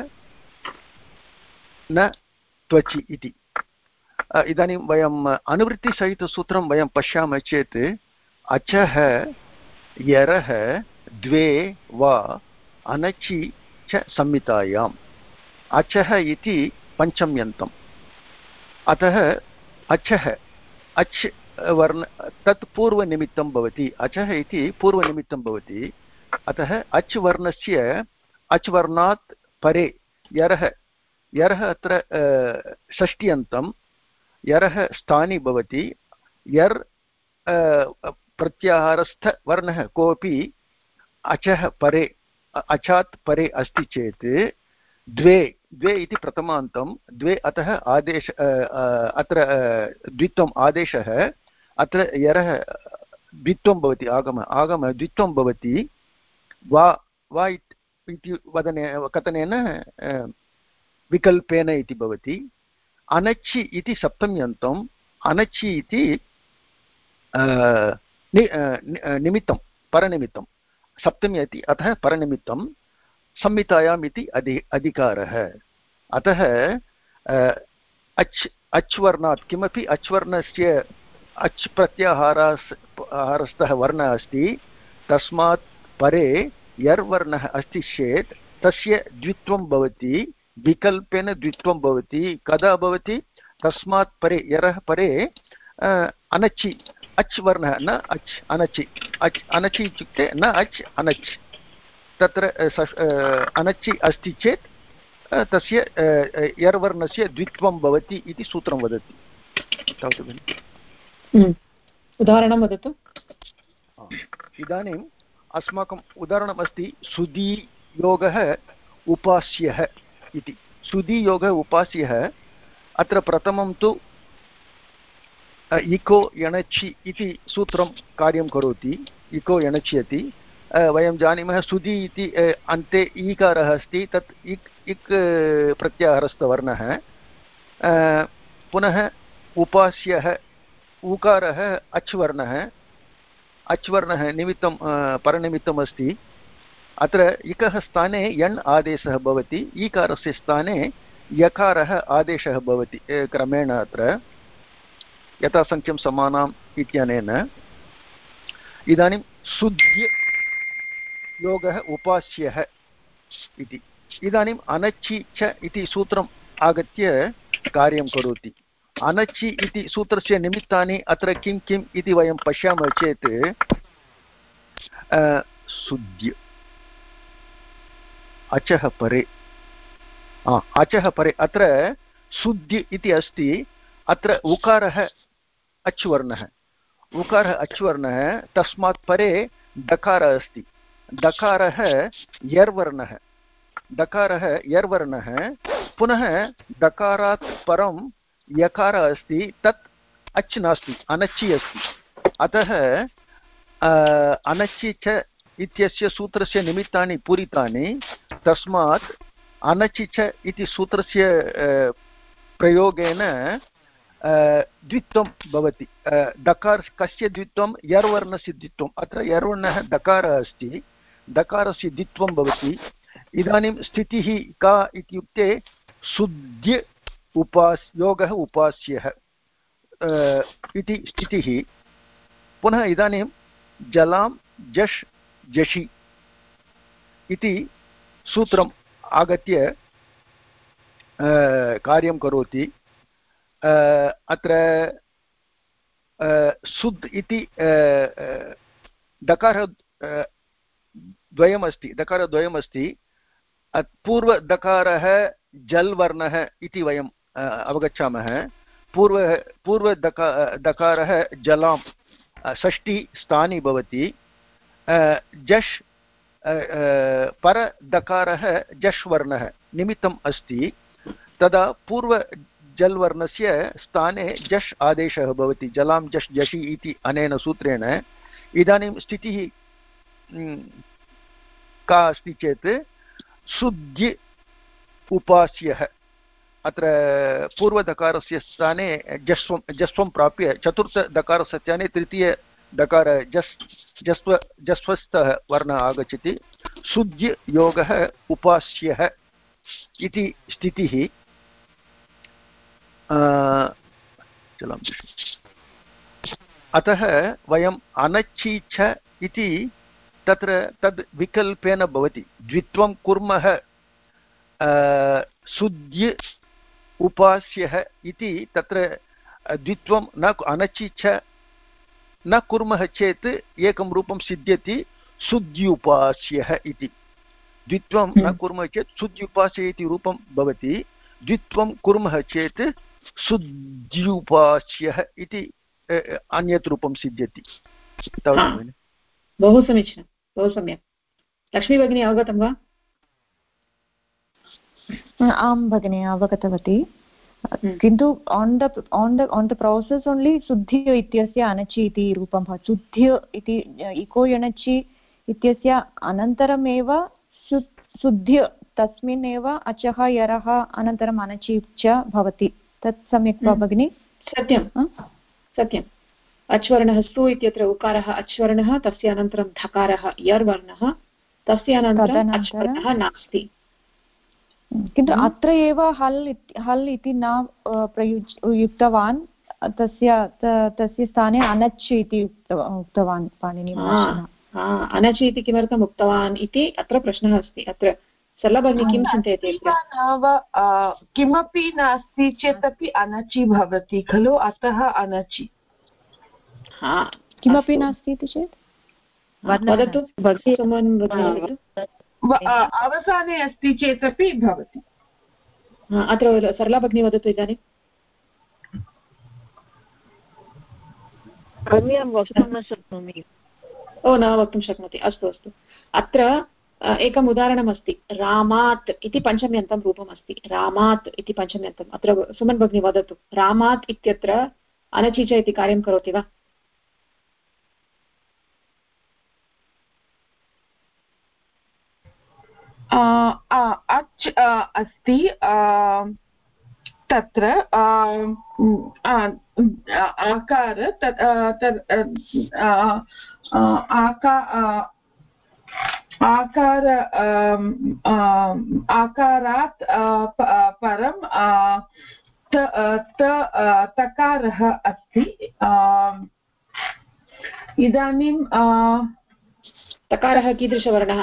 न त्वचि इति इदानीं वयम् अनुवृत्तिसहितसूत्रं वयं पश्यामः चेत् अचः यरः द्वे वा अनचि च संहितायाम् अचः इति पञ्चम्यन्तम् अतः अचः अच् वर्ण तत् पूर्वनिमित्तं भवति अचः इति पूर्वनिमित्तं भवति अतः अच् वर्णस्य अच् वर्णात् परे यरः यरः अत्र षष्ट्यन्तं यरः स्थानी भवति यर् प्रत्याहारस्थवर्णः कोऽपि अचः परे अचात् परे अस्ति चेत् द्वे द्वे इति प्रथमान्तं द्वे अतः आदेश अत्र द्वित्वम् आदेशः अत्र यरः द्वित्वं भवति आगम द्वित्वं भवति वा इति वदने कथनेन विकल्पेन इति भवति अनचि इति सप्तम्यन्तम् अनचि इति निमित्तं परनिमित्तं सप्तमी इति अतः परनिमित्तं संहितायाम् इति अधिकारः अतः अच् वर्णात् किमपि अच् वर्णस्य अच् प्रत्याहारस्थः वर्णः अस्ति तस्मात् परे यर् वर्णः अस्ति चेत् तस्य द्वित्वं भवति विकल्पेन द्वित्वं भवति कदा भवति तस्मात् परे यरः परे अनचि अच् वर्णः न अच् अनचि अनचि इत्युक्ते न अच् अनच् तत्र अनचि अस्ति चेत् तस्य यर् वर्णस्य द्वित्वं भवति इति सूत्रं वदति तावत् भगिनि उदाहरणं वदतु इदानीम् अस्माकम् उदाहरणमस्ति सुधीयोगः उपास्यः इति सुधीयोगः उपास्यः अत्र प्रथमं तु इको यणचि इति सूत्रं कार्यं करोति इको यणच्यति वयं जानीमः सुधि इति अन्ते ईकारः अस्ति तत् इक् प्रत्याहारस्थवर्णः पुनः उपास्यः ऊकारः अच् वर्णः निमित्तं परनिमित्तम् अस्ति अत्र इकः स्थाने यण् आदेशः भवति ईकारस्य स्थाने यकारः आदेशः भवति क्रमेण अत्र यथासङ्ख्यं समानाम् इत्यनेन इदानीं सुध्य योगः उपास्यः इति इदानीम् अनचि च इति सूत्रम् आगत्य कार्यं करोति अनचि इति सूत्रस्य निमित्तानि अत्र किं किम् इति वयं पश्यामः चेत् सुध्य अचः परे अत्र सुध्य इति अस्ति अत्र उकारः अच् वर्णः तस्मात् परे दकारः अस्ति दकारः यर्वर्णः पुनः दकारात् परं यकारः अस्ति तत् अच् नास्ति अनचि अस्ति अतः अनचि च इत्यस्य सूत्रस्य निमित्तानि पूरितानि तस्मात् अनचि च इति सूत्रस्य प्रयोगेन द्वित्वं भवति दकार कस्य द्वित्वं यर्वर्णस्य द्वित्वम् अत्र यर्वर्णः दकारः अस्ति दकारस्य द्वित्वं भवति इदानीं स्थितिः का इत्युक्ते सुध्य योगः उपास्यः इति स्थितिः पुनः इदानीं जलां जश् जषि इति सूत्रम् आगत्य कार्यं करोति अत्र सुद् इति दकारः द्वयमस्ति पूर्वदकारः जल् वर्णः इति वयम् अवगच्छामः पूर्वदकारः जलां षष्ठी स्थानी भवति जश् परदकारः जश् वर्णः निमित्तम् अस्ति तदा पूर्वजल् वर्णस्य स्थाने जश् आदेशः भवति जलां जश् जषि इति अनेन सूत्रेण इदानीं स्थितिः का अस्ति चेत् सुध्य उपास्यः अत्र पूर्वदकारस्य स्थाने जस्वं प्राप्य चतुर्थदकारस्य स्थाने तृतीयदकार जस्वस्थः वर्णः आगच्छति सुध्य योगः उपास्यः इति स्थितिः अतः वयम् अनचि च इति तत्र तद् विकल्पेन भवति द्वित्वं कुर्मः सुध्य उपास्यः इति तत्र द्वित्वं न अनचि च न कुर्मः चेत् एकं रूपं सिद्ध्यति सुद्युपास्यः इति। द्वित्वं न कुर्मः चेत् सुद्युपास्य इति रूपं भवति, द्वित्वं कुर्मः चेत् सुद्युपास्यः इति अन्यत् रूपं सिद्ध्यति। बहु समीचीनं, बहु सम्यक्। लक्ष्मी भगिनी अवगतं वा? आं भगिनी अवगतवती, किन्तु आन् द प्रोसेस् ओन्लि सुद्ध्य इत्यस्य अनचि इति रूपं भवति। सुद्ध्य इति इको यणचि इत्यस्य अनन्तरमेव सुद्ध्य, तस्मिन् एव अचः यरः अनन्तरम् अनचि च भवति। तत् सम्यक् वा भगिनि? सत्यं सत्यम्। अच्वर्णः सु इत्यत्र उकारः अच्वर्णः, तस्य अनन्तरं धकारः यर्वर्णः, तस्य अनन्तरम् अच्वर्णः नास्ति। किन्तु अत्र एव हल् इति न प्रयुक्तवान्, तस्य स्थाने अनच् इति उक्तवान् पाणिनिमहर्षिणा। अनचि इति किमर्थम् उक्तवान् इति अत्र प्रश्नः अस्ति। अत्र सरलभगिनी किं चिन्तयति? किमपि नास्ति चेत् अपि अनचि भवति खलु, अतः अनचि। किमपि नास्ति इति चेत् वदतु भगिनी, अवसाने अस्ति चेत् अपि भवति। अत्र सरला भगिनी वदतु इदानीं। वक्तुं न शक्नोमि। न वक्तुं शक्नोति, अस्तु अस्तु। अत्र एकम् उदाहरणमस्ति, रामात् इति पञ्चम्यन्तं रूपम् अस्ति। रामात् इति पञ्चम्यन्तम्, अत्र सुमन् भगिनी वदतु, रामात् इत्यत्र अनचि च इति कार्यं करोति वा? अच् अस्ति तत्र आकार आकारात् परं तकारः अस्ति। इदानीं तकारः कीदृशवर्णः?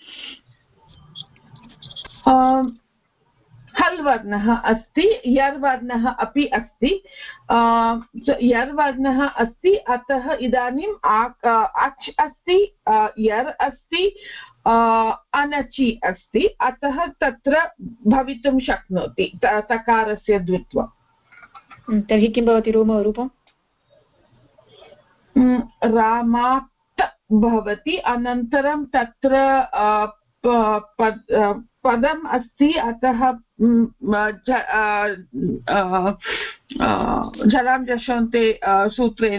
हल् वर्णः अस्ति, यर् वर्णः अपि अस्ति। यर् वर्णः अस्ति, अतः इदानीम् अच् अस्ति, यर् अस्ति, अनचि अस्ति, अतः तत्र भवितुं शक्नोति तकारस्य द्वित्वं। तर्हि किं भवति रूपं? रामात् भवति, अनन्तरं तत्र पदम् अस्ति, अतः जलां जशन्ते सूत्रेण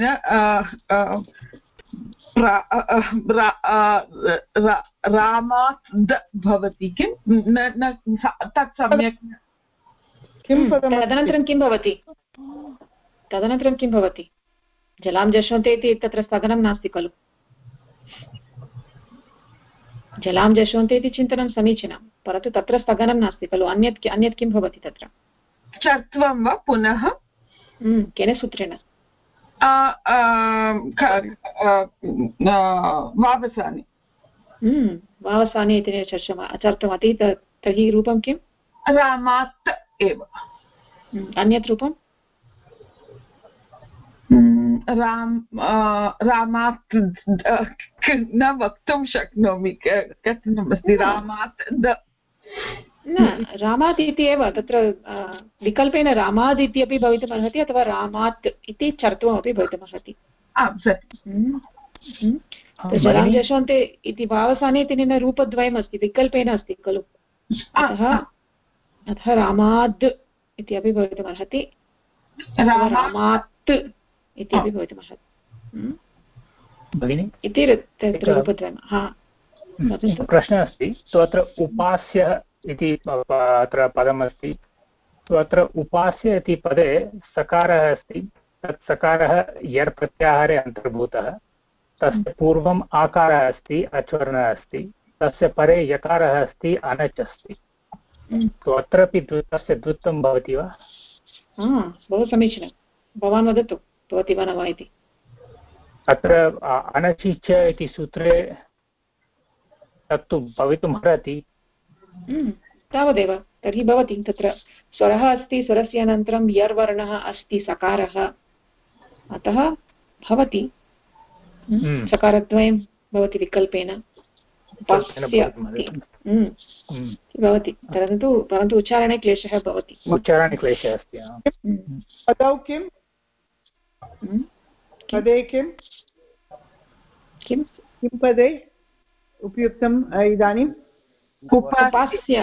रामात् भवति। किं न तत् सम्यक् तदनन्तरं किं भवति? तदनन्तरं किं भवति? जलां जशन्ते इति तत्र स्थगनं नास्ति खलु। जलां जशन्ते इति चिन्तनं समीचीनं, परन्तु तत्र स्थगनं नास्ति खलु। अन्यत् किं भवति तत्र? चत्वं वा पुनः केन सूत्रेण? वावसाने। वावसाने इति चर्तमति। तर्हि रूपं किं? रामात् एव। अन्यत् रूपं? रामात् न वक्तुं शक्नोमि, कथनमस्ति रामात् न रामात् इति एव, तत्र विकल्पेन रामाद् इति अपि भवितुमर्हति अथवा रामात् इति चर्त्वमपि भवितुमर्हति। जलां जशन्ते इति भावसाने इति रूपद्वयम् अस्ति, विकल्पेन अस्ति खलु, अतः रामाद् इति अपि भवितुमर्हति, रामात् इति अपि भवितुमर्हति इति रूपद्वयम्। प्रश्नः अस्ति, अत्र उपास्य इति अत्र पदमस्ति, अत्र उपास्य इति पदे सकारः अस्ति, तत् सकारः यर् प्रत्याहारे अन्तर्भूतः, तस्य पूर्वम् आकारः अस्ति, अच्वर्णः अस्ति, तस्य परे यकारः अस्ति, अनच् अस्ति। अत्रापि तस्य द्वित्वं भवति वा? बहु समीचीनं, भवान् वदतु भवति वा न वा इति। अत्र अनचि च इति सूत्रे तत्तु भवितुमर्हति। तावदेव, तर्हि भवति तत्र स्वरः अस्ति, स्वरस्य अनन्तरं यर् वर्णः अस्ति, सकारः, अतः भवति। सकारद्वयं भवति विकल्पेन भवति परन्तु उच्चारणे क्लेशः भवति उच्चारणे क्लेशः अस्ति पदौ किं पदे किं पदे उपयुक्तम् इदानीम् उपास्य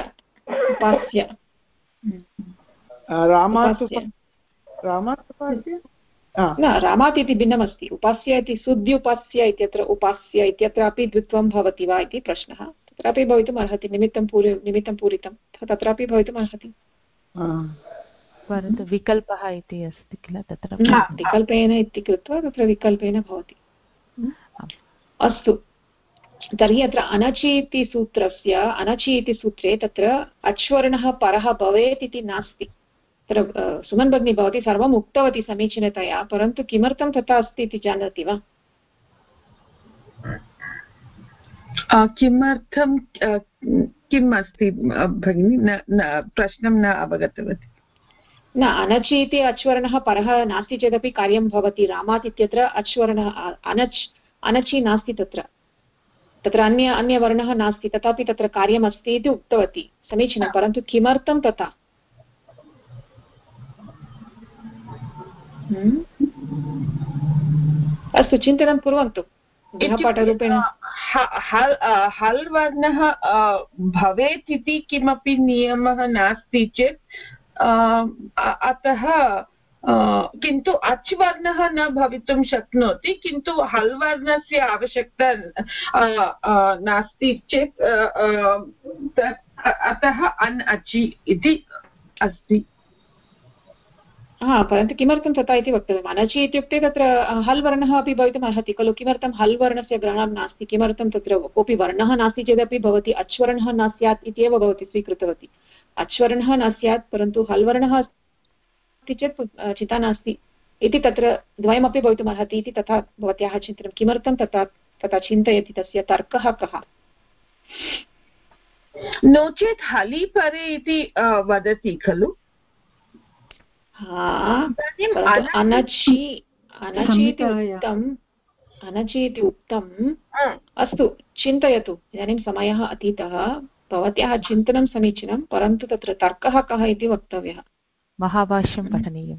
रामात् इति भिन्नमस्ति उपास्य इति सुद्युपास्य इत्यत्र उपास्य इत्यत्रापि द्वित्वं भवति वा इति प्रश्नः तत्रापि भवितुम् अर्हति निमित्तं पूरितं तत्रापि भवितुम् अर्हति परन्तु विकल्पः इति अस्ति किल तत्र विकल्पेन इति कृत्वा तत्र विकल्पेन भवति अस्तु तर्हि अत्र अनचि इति सूत्रस्य अनचि इति सूत्रे तत्र अच्वर्णः परः भवेत् इति नास्ति तत्र सुमन् भगिनी भवती सर्वम् उक्तवती समीचीनतया परन्तु किमर्थं तथा अस्ति इति जानाति वा किमर्थं किम् अस्ति भगिनी प्रश्नं न अवगतवती न अनचि इति अच्वर्णः परः नास्ति चेदपि कार्यं भवति रामात् इत्यत्र अच्वर्णः अनचि नास्ति तत्र अन्यवर्णः नास्ति तथापि तत्र कार्यमस्ति इति उक्तवती समीचीनं परन्तु किमर्थं तथा अस्तु चिन्तनं कुर्वन्तु गृहपाठरूपेण हल् वर्णः भवेत् इति किमपि नियमः नास्ति चेत् अतः किन्तु अच् वर्णः न भवितुं शक्नोति किन्तु हल् वर्णस्य आवश्यकता नास्ति चेत् अतः अन् अचि इति अस्ति परन्तु किमर्थं तथा इति वक्तव्यम् अनचि इत्युक्ते तत्र हल् वर्णः अपि भवितुम् अर्हति खलु किमर्थं हल् वर्णस्य ग्रहणं नास्ति किमर्थं तत्र कोऽपि वर्णः नास्ति चेदपि भवति अच्वर्णः न स्यात् इत्येव भवती स्वीकृतवती अच्वर्णः न स्यात् परन्तु हल् वर्णः अस्ति चेत् चिन्ता नास्ति इति तत्र द्वयमपि भवितुम् अर्हति इति तथा भवत्याः चिन्तनं किमर्थं तथा चिन्तयति तस्य तर्कः कः नो चेत् हलि परे इति वदति खलु अनचि इति उक्तम् अस्तु चिन्तयतु इदानीं समयः अतीतः भवत्याः चिन्तनं समीचीनं परन्तु तत्र तर्कः कः इति वक्तव्यः महाभाष्यं पठनीयं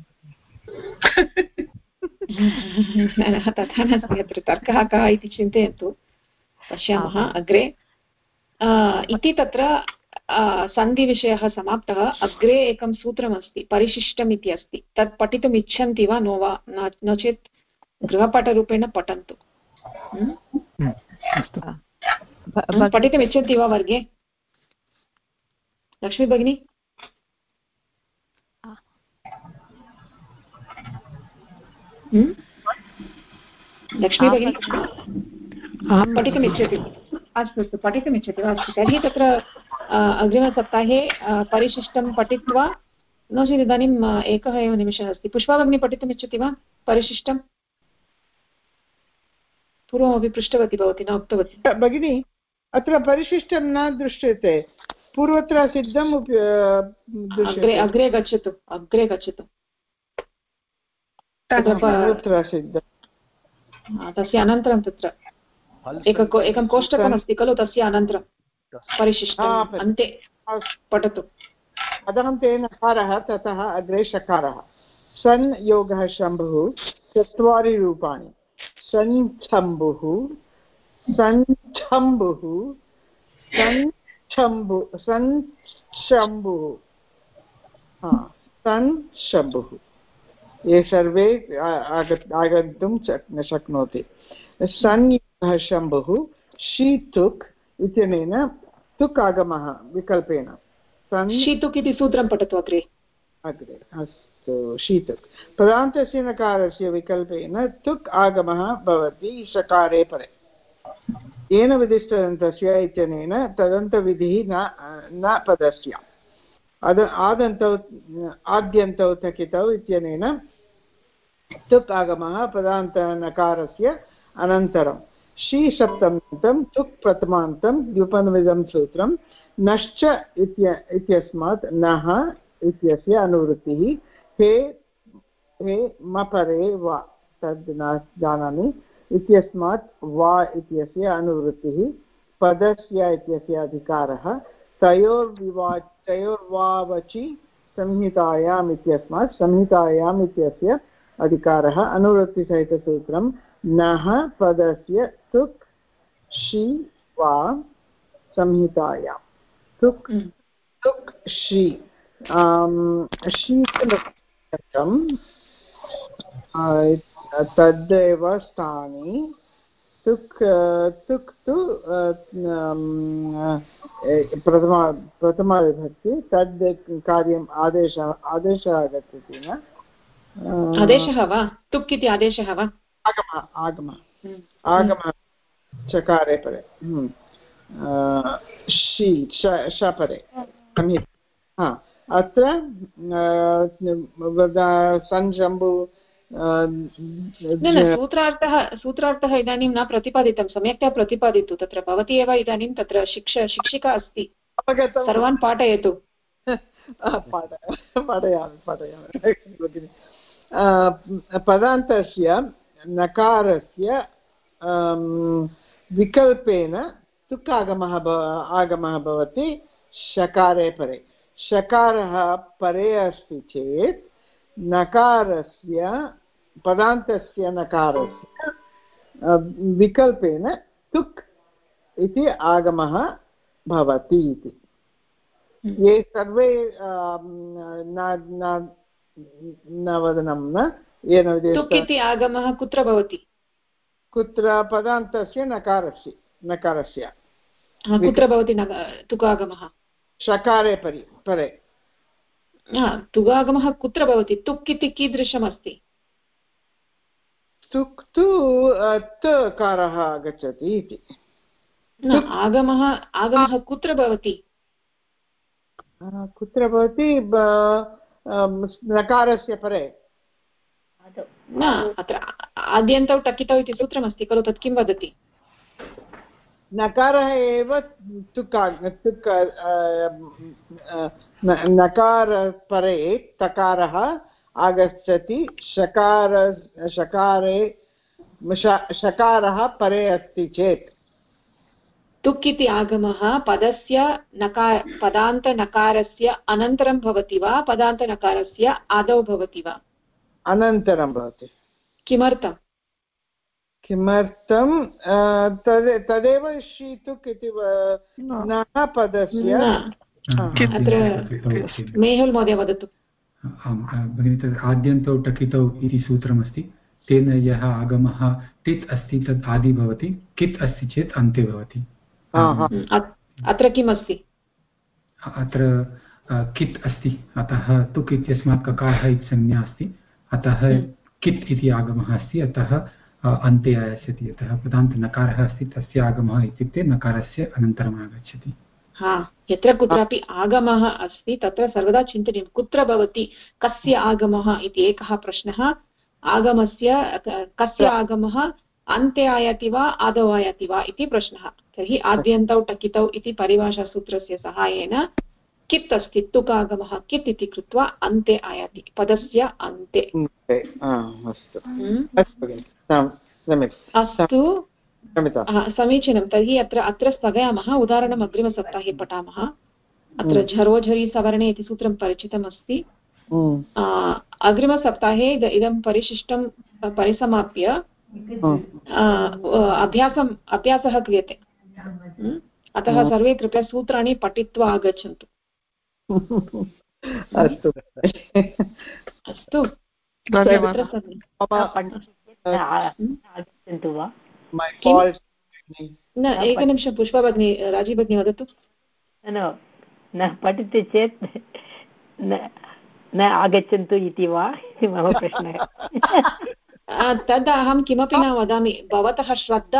तथा नास्ति अत्र तर्कः कः इति चिन्तयन्तु पश्यामः अग्रे इति तत्र सन्धिविषयः समाप्तः अग्रे एकं सूत्रमस्ति परिशिष्टम् इति अस्ति तत् पठितुम् इच्छन्ति वा नो वा नो चेत् गृहपाठरूपेण पठन्तु पठितुम् इच्छन्ति वा वर्गे लक्ष्मी भगिनी लक्ष्मी भगिनी पठितुम् इच्छति अस्तु अस्तु पठितुम् इच्छति वा अस्तु तर्हि तत्र अग्रिमसप्ताहे परिशिष्टं पठित्वा नो चेत् इदानीम् एकः एव निमिषः अस्ति पुष्पा भगिनी पठितुम् इच्छति वा परिशिष्टं पूर्वमपि पृष्टवती भवती न उक्तवती भगिनी अत्र परिशिष्टं न दृश्यते पूर्वत्र सिद्धम् अग्रे गच्छतु तस्य अनन्तरं तत्र एकं कोष्टकमस्ति खलु तस्य अनन्तरं परिशिष्टम् अन्ते पठतु अदन्ते नकारः ततः अग्रे शकारः सन् योगः शम्भुः चत्वारि रूपाणि सञ्छम्भुः सञ्छम्भुः सञ्शम्भुः ये सर्वे आगन्तुं न शक्नोति सन् योगः शम्भुः शीतुक् इत्यनेन तुक् आगमः विकल्पेन शीतुक् इति सूत्रं पठतु अग्रे अस्तु शीतुक् पदान्तस्य नकारस्य विकल्पेन तुक् आगमः भवति शकारे परे येन विधिष्टदन्तस्य इत्यनेन तदन्तविधिः न पदस्य आद्यन्तौ थकितौ इत्यनेन तुक् आगमः पदान्तनकारस्य अनन्तरं शी-सप्तम्यन्तं तुक् प्रथमान्तं द्युपनविधं सूत्रं नश्च इत्यस्मात् नः इत्यस्य अनुवृत्तिः हे मपरे वा तद् न जानामि इत्यस्मात् वा इत्यस्य अनुवृत्तिः पदस्य इत्यस्य अधिकारः तयोर्वावचि संहितायाम् इत्यस्मात् संहितायाम् इत्यस्य अधिकारः अनुवृत्तिसहितसूत्रं नः पदस्य तुक् षि वा संहितायां तुक् षि शीतलकं तदेव स्थाने तुक् तु प्रथमाविभक्ति तद् कार्यम् आदेशः आगच्छति न आदेशः वा तुक् इति आदेशः वा आगमः चकारे परे शपरे अत्र संजम्बु सूत्रार्थः इदानीं न प्रतिपादितं सम्यक्तया प्रतिपादितु तत्र भवती एव इदानीं तत्र शिक्षिका अस्ति सर्वान् पाठयतु पदान्तस्य नकारस्य विकल्पेन तुक् आगमः भवति शकारे परे शकारः परे अस्ति चेत् नकारस्य पदान्तस्य नकारस्य विकल्पेन तुक् इति आगमः भवति इति ये सर्वे न वदनं न येन तुक् इति आगमः कुत्र भवति कुत्र पदान्तस्य नकारस्य कुत्र भवति तुकागमः शकारे परे तुगागमः कुत्र भवति तुक् इति कीदृशमस्ति तुक् तु तकारः आगच्छति इति आगमः कुत्र भवति नकारस्य परे न अत्र आद्यन्तौ टकितौ इति सूत्रमस्ति खलु तत् किं वदति नकारः एव नकार परे तकारः आगच्छति शकारः परे अस्ति चेत् तुक् इति आगमः पदस्य पदान्तनकारस्य अनन्तरं भवति वा पदान्तनकारस्य आदौ भवति वा अनन्तरं भवति किमर्थं तदेव शीतुक् इति न पदस्य अत्र मेहुल् महोदय वदतु भगिनी तद् आद्यन्तौ टकितौ इति सूत्रमस्ति तेन यः आगमः टित् अस्ति तद् आदि भवति कित् अस्ति चेत् अन्ते भवति अत्र किम् अस्ति अत्र कित् अस्ति अतः तुक् इत्यस्मात् ककारः इति संज्ञा अस्ति अतः कित् इति आगमः अस्ति अतः अन्ते आगच्छति यतः पदान्तनकारः अस्ति तस्य आगमः इत्युक्ते नकारस्य अनन्तरम् आगच्छति यत्र कुत्रापि आगमः अस्ति तत्र सर्वदा चिन्तनीयं कुत्र भवति कस्य आगमः इति एकः प्रश्नः आगमस्य कस्य आगमः अन्ते आयाति वा आदौ आयाति वा इति प्रश्नः तर्हि आद्यन्तौ टकितौ इति परिभाषासूत्रस्य सहायेन कित् अस्ति तुक् आगमः कित् इति कृत्वा अन्ते आयाति पदस्य अन्ते अस्तु समीचीनं तर्हि अत्र स्थगयामः उदाहरणम् अग्रिमसप्ताहे पठामः अत्र झरोझरि सवर्णे इति सूत्रं परिचितमस्ति अग्रिमसप्ताहे इदं परिशिष्टं परिसमाप्य अभ्यासः क्रियते अतः सर्वे कृपया सूत्राणि पठित्वा आगच्छन्तु अस्तु न एकनिमिषं पुष्पा भगिनी राजी भगिनी वदतु न पठति चेत् न आगच्छन्तु इति वा मम प्रश्नः तद् अहं किमपि न वदामि भवन्तः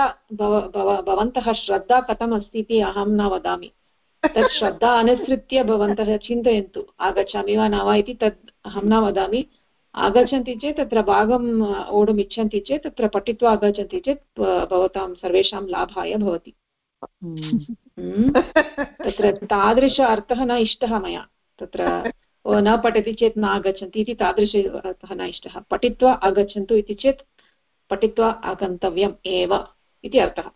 श्रद्धा कथम् अस्ति इति अहं न वदामि तत् श्रद्धा अनुसृत्य भवन्तः चिन्तयन्तु आगच्छामि वा न वा इति तद् अहं न वदामि आगच्छन्ति चेत् तत्र भागम् ओढुम् इच्छन्ति चेत् तत्र पठित्वा आगच्छन्ति चेत् भवतां सर्वेषां लाभाय भवति तत्र तादृश अर्थः न इष्टः मया तत्र न पठति चेत् न आगच्छन्ति इति तादृश अर्थः न इष्टः पठित्वा आगच्छन्तु इति चेत् पठित्वा आगन्तव्यम् एव इति अर्थः।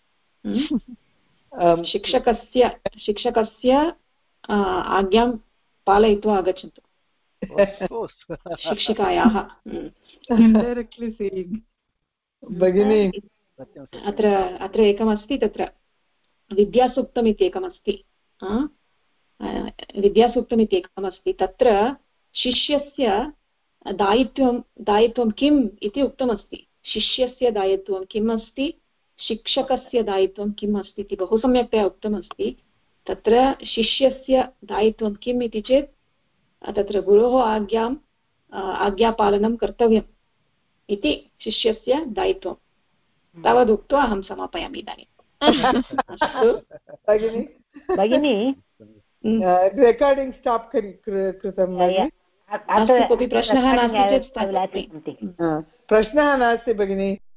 शिक्षकस्य आज्ञां पालयित्वा आगच्छन्तु शिक्षिकायाः। अत्र एकमस्ति, तत्र विद्यासूक्तम् इत्येकमस्ति, विद्यासूक्तम् इत्येकमस्ति। तत्र शिष्यस्य दायित्वं किम् इति उक्तमस्ति। शिष्यस्य दायित्वं किम् अस्ति, शिक्षकस्य दायित्वं किम् अस्ति इति बहु सम्यक्तया उक्तमस्ति। तत्र शिष्यस्य दायित्वं किम् इति चेत् तत्र गुरोः आज्ञापालनं कर्तव्यम् इति शिष्यस्य दायित्वं। तावदुक्त्वा अहं समापयामि इदानीम्। अस्तु भगिनी, रेकार्डिङ्ग् स्टाप् कृतं। कोऽपि प्रश्नः नास्ति चेत् प्रश्नः नास्ति भगिनी।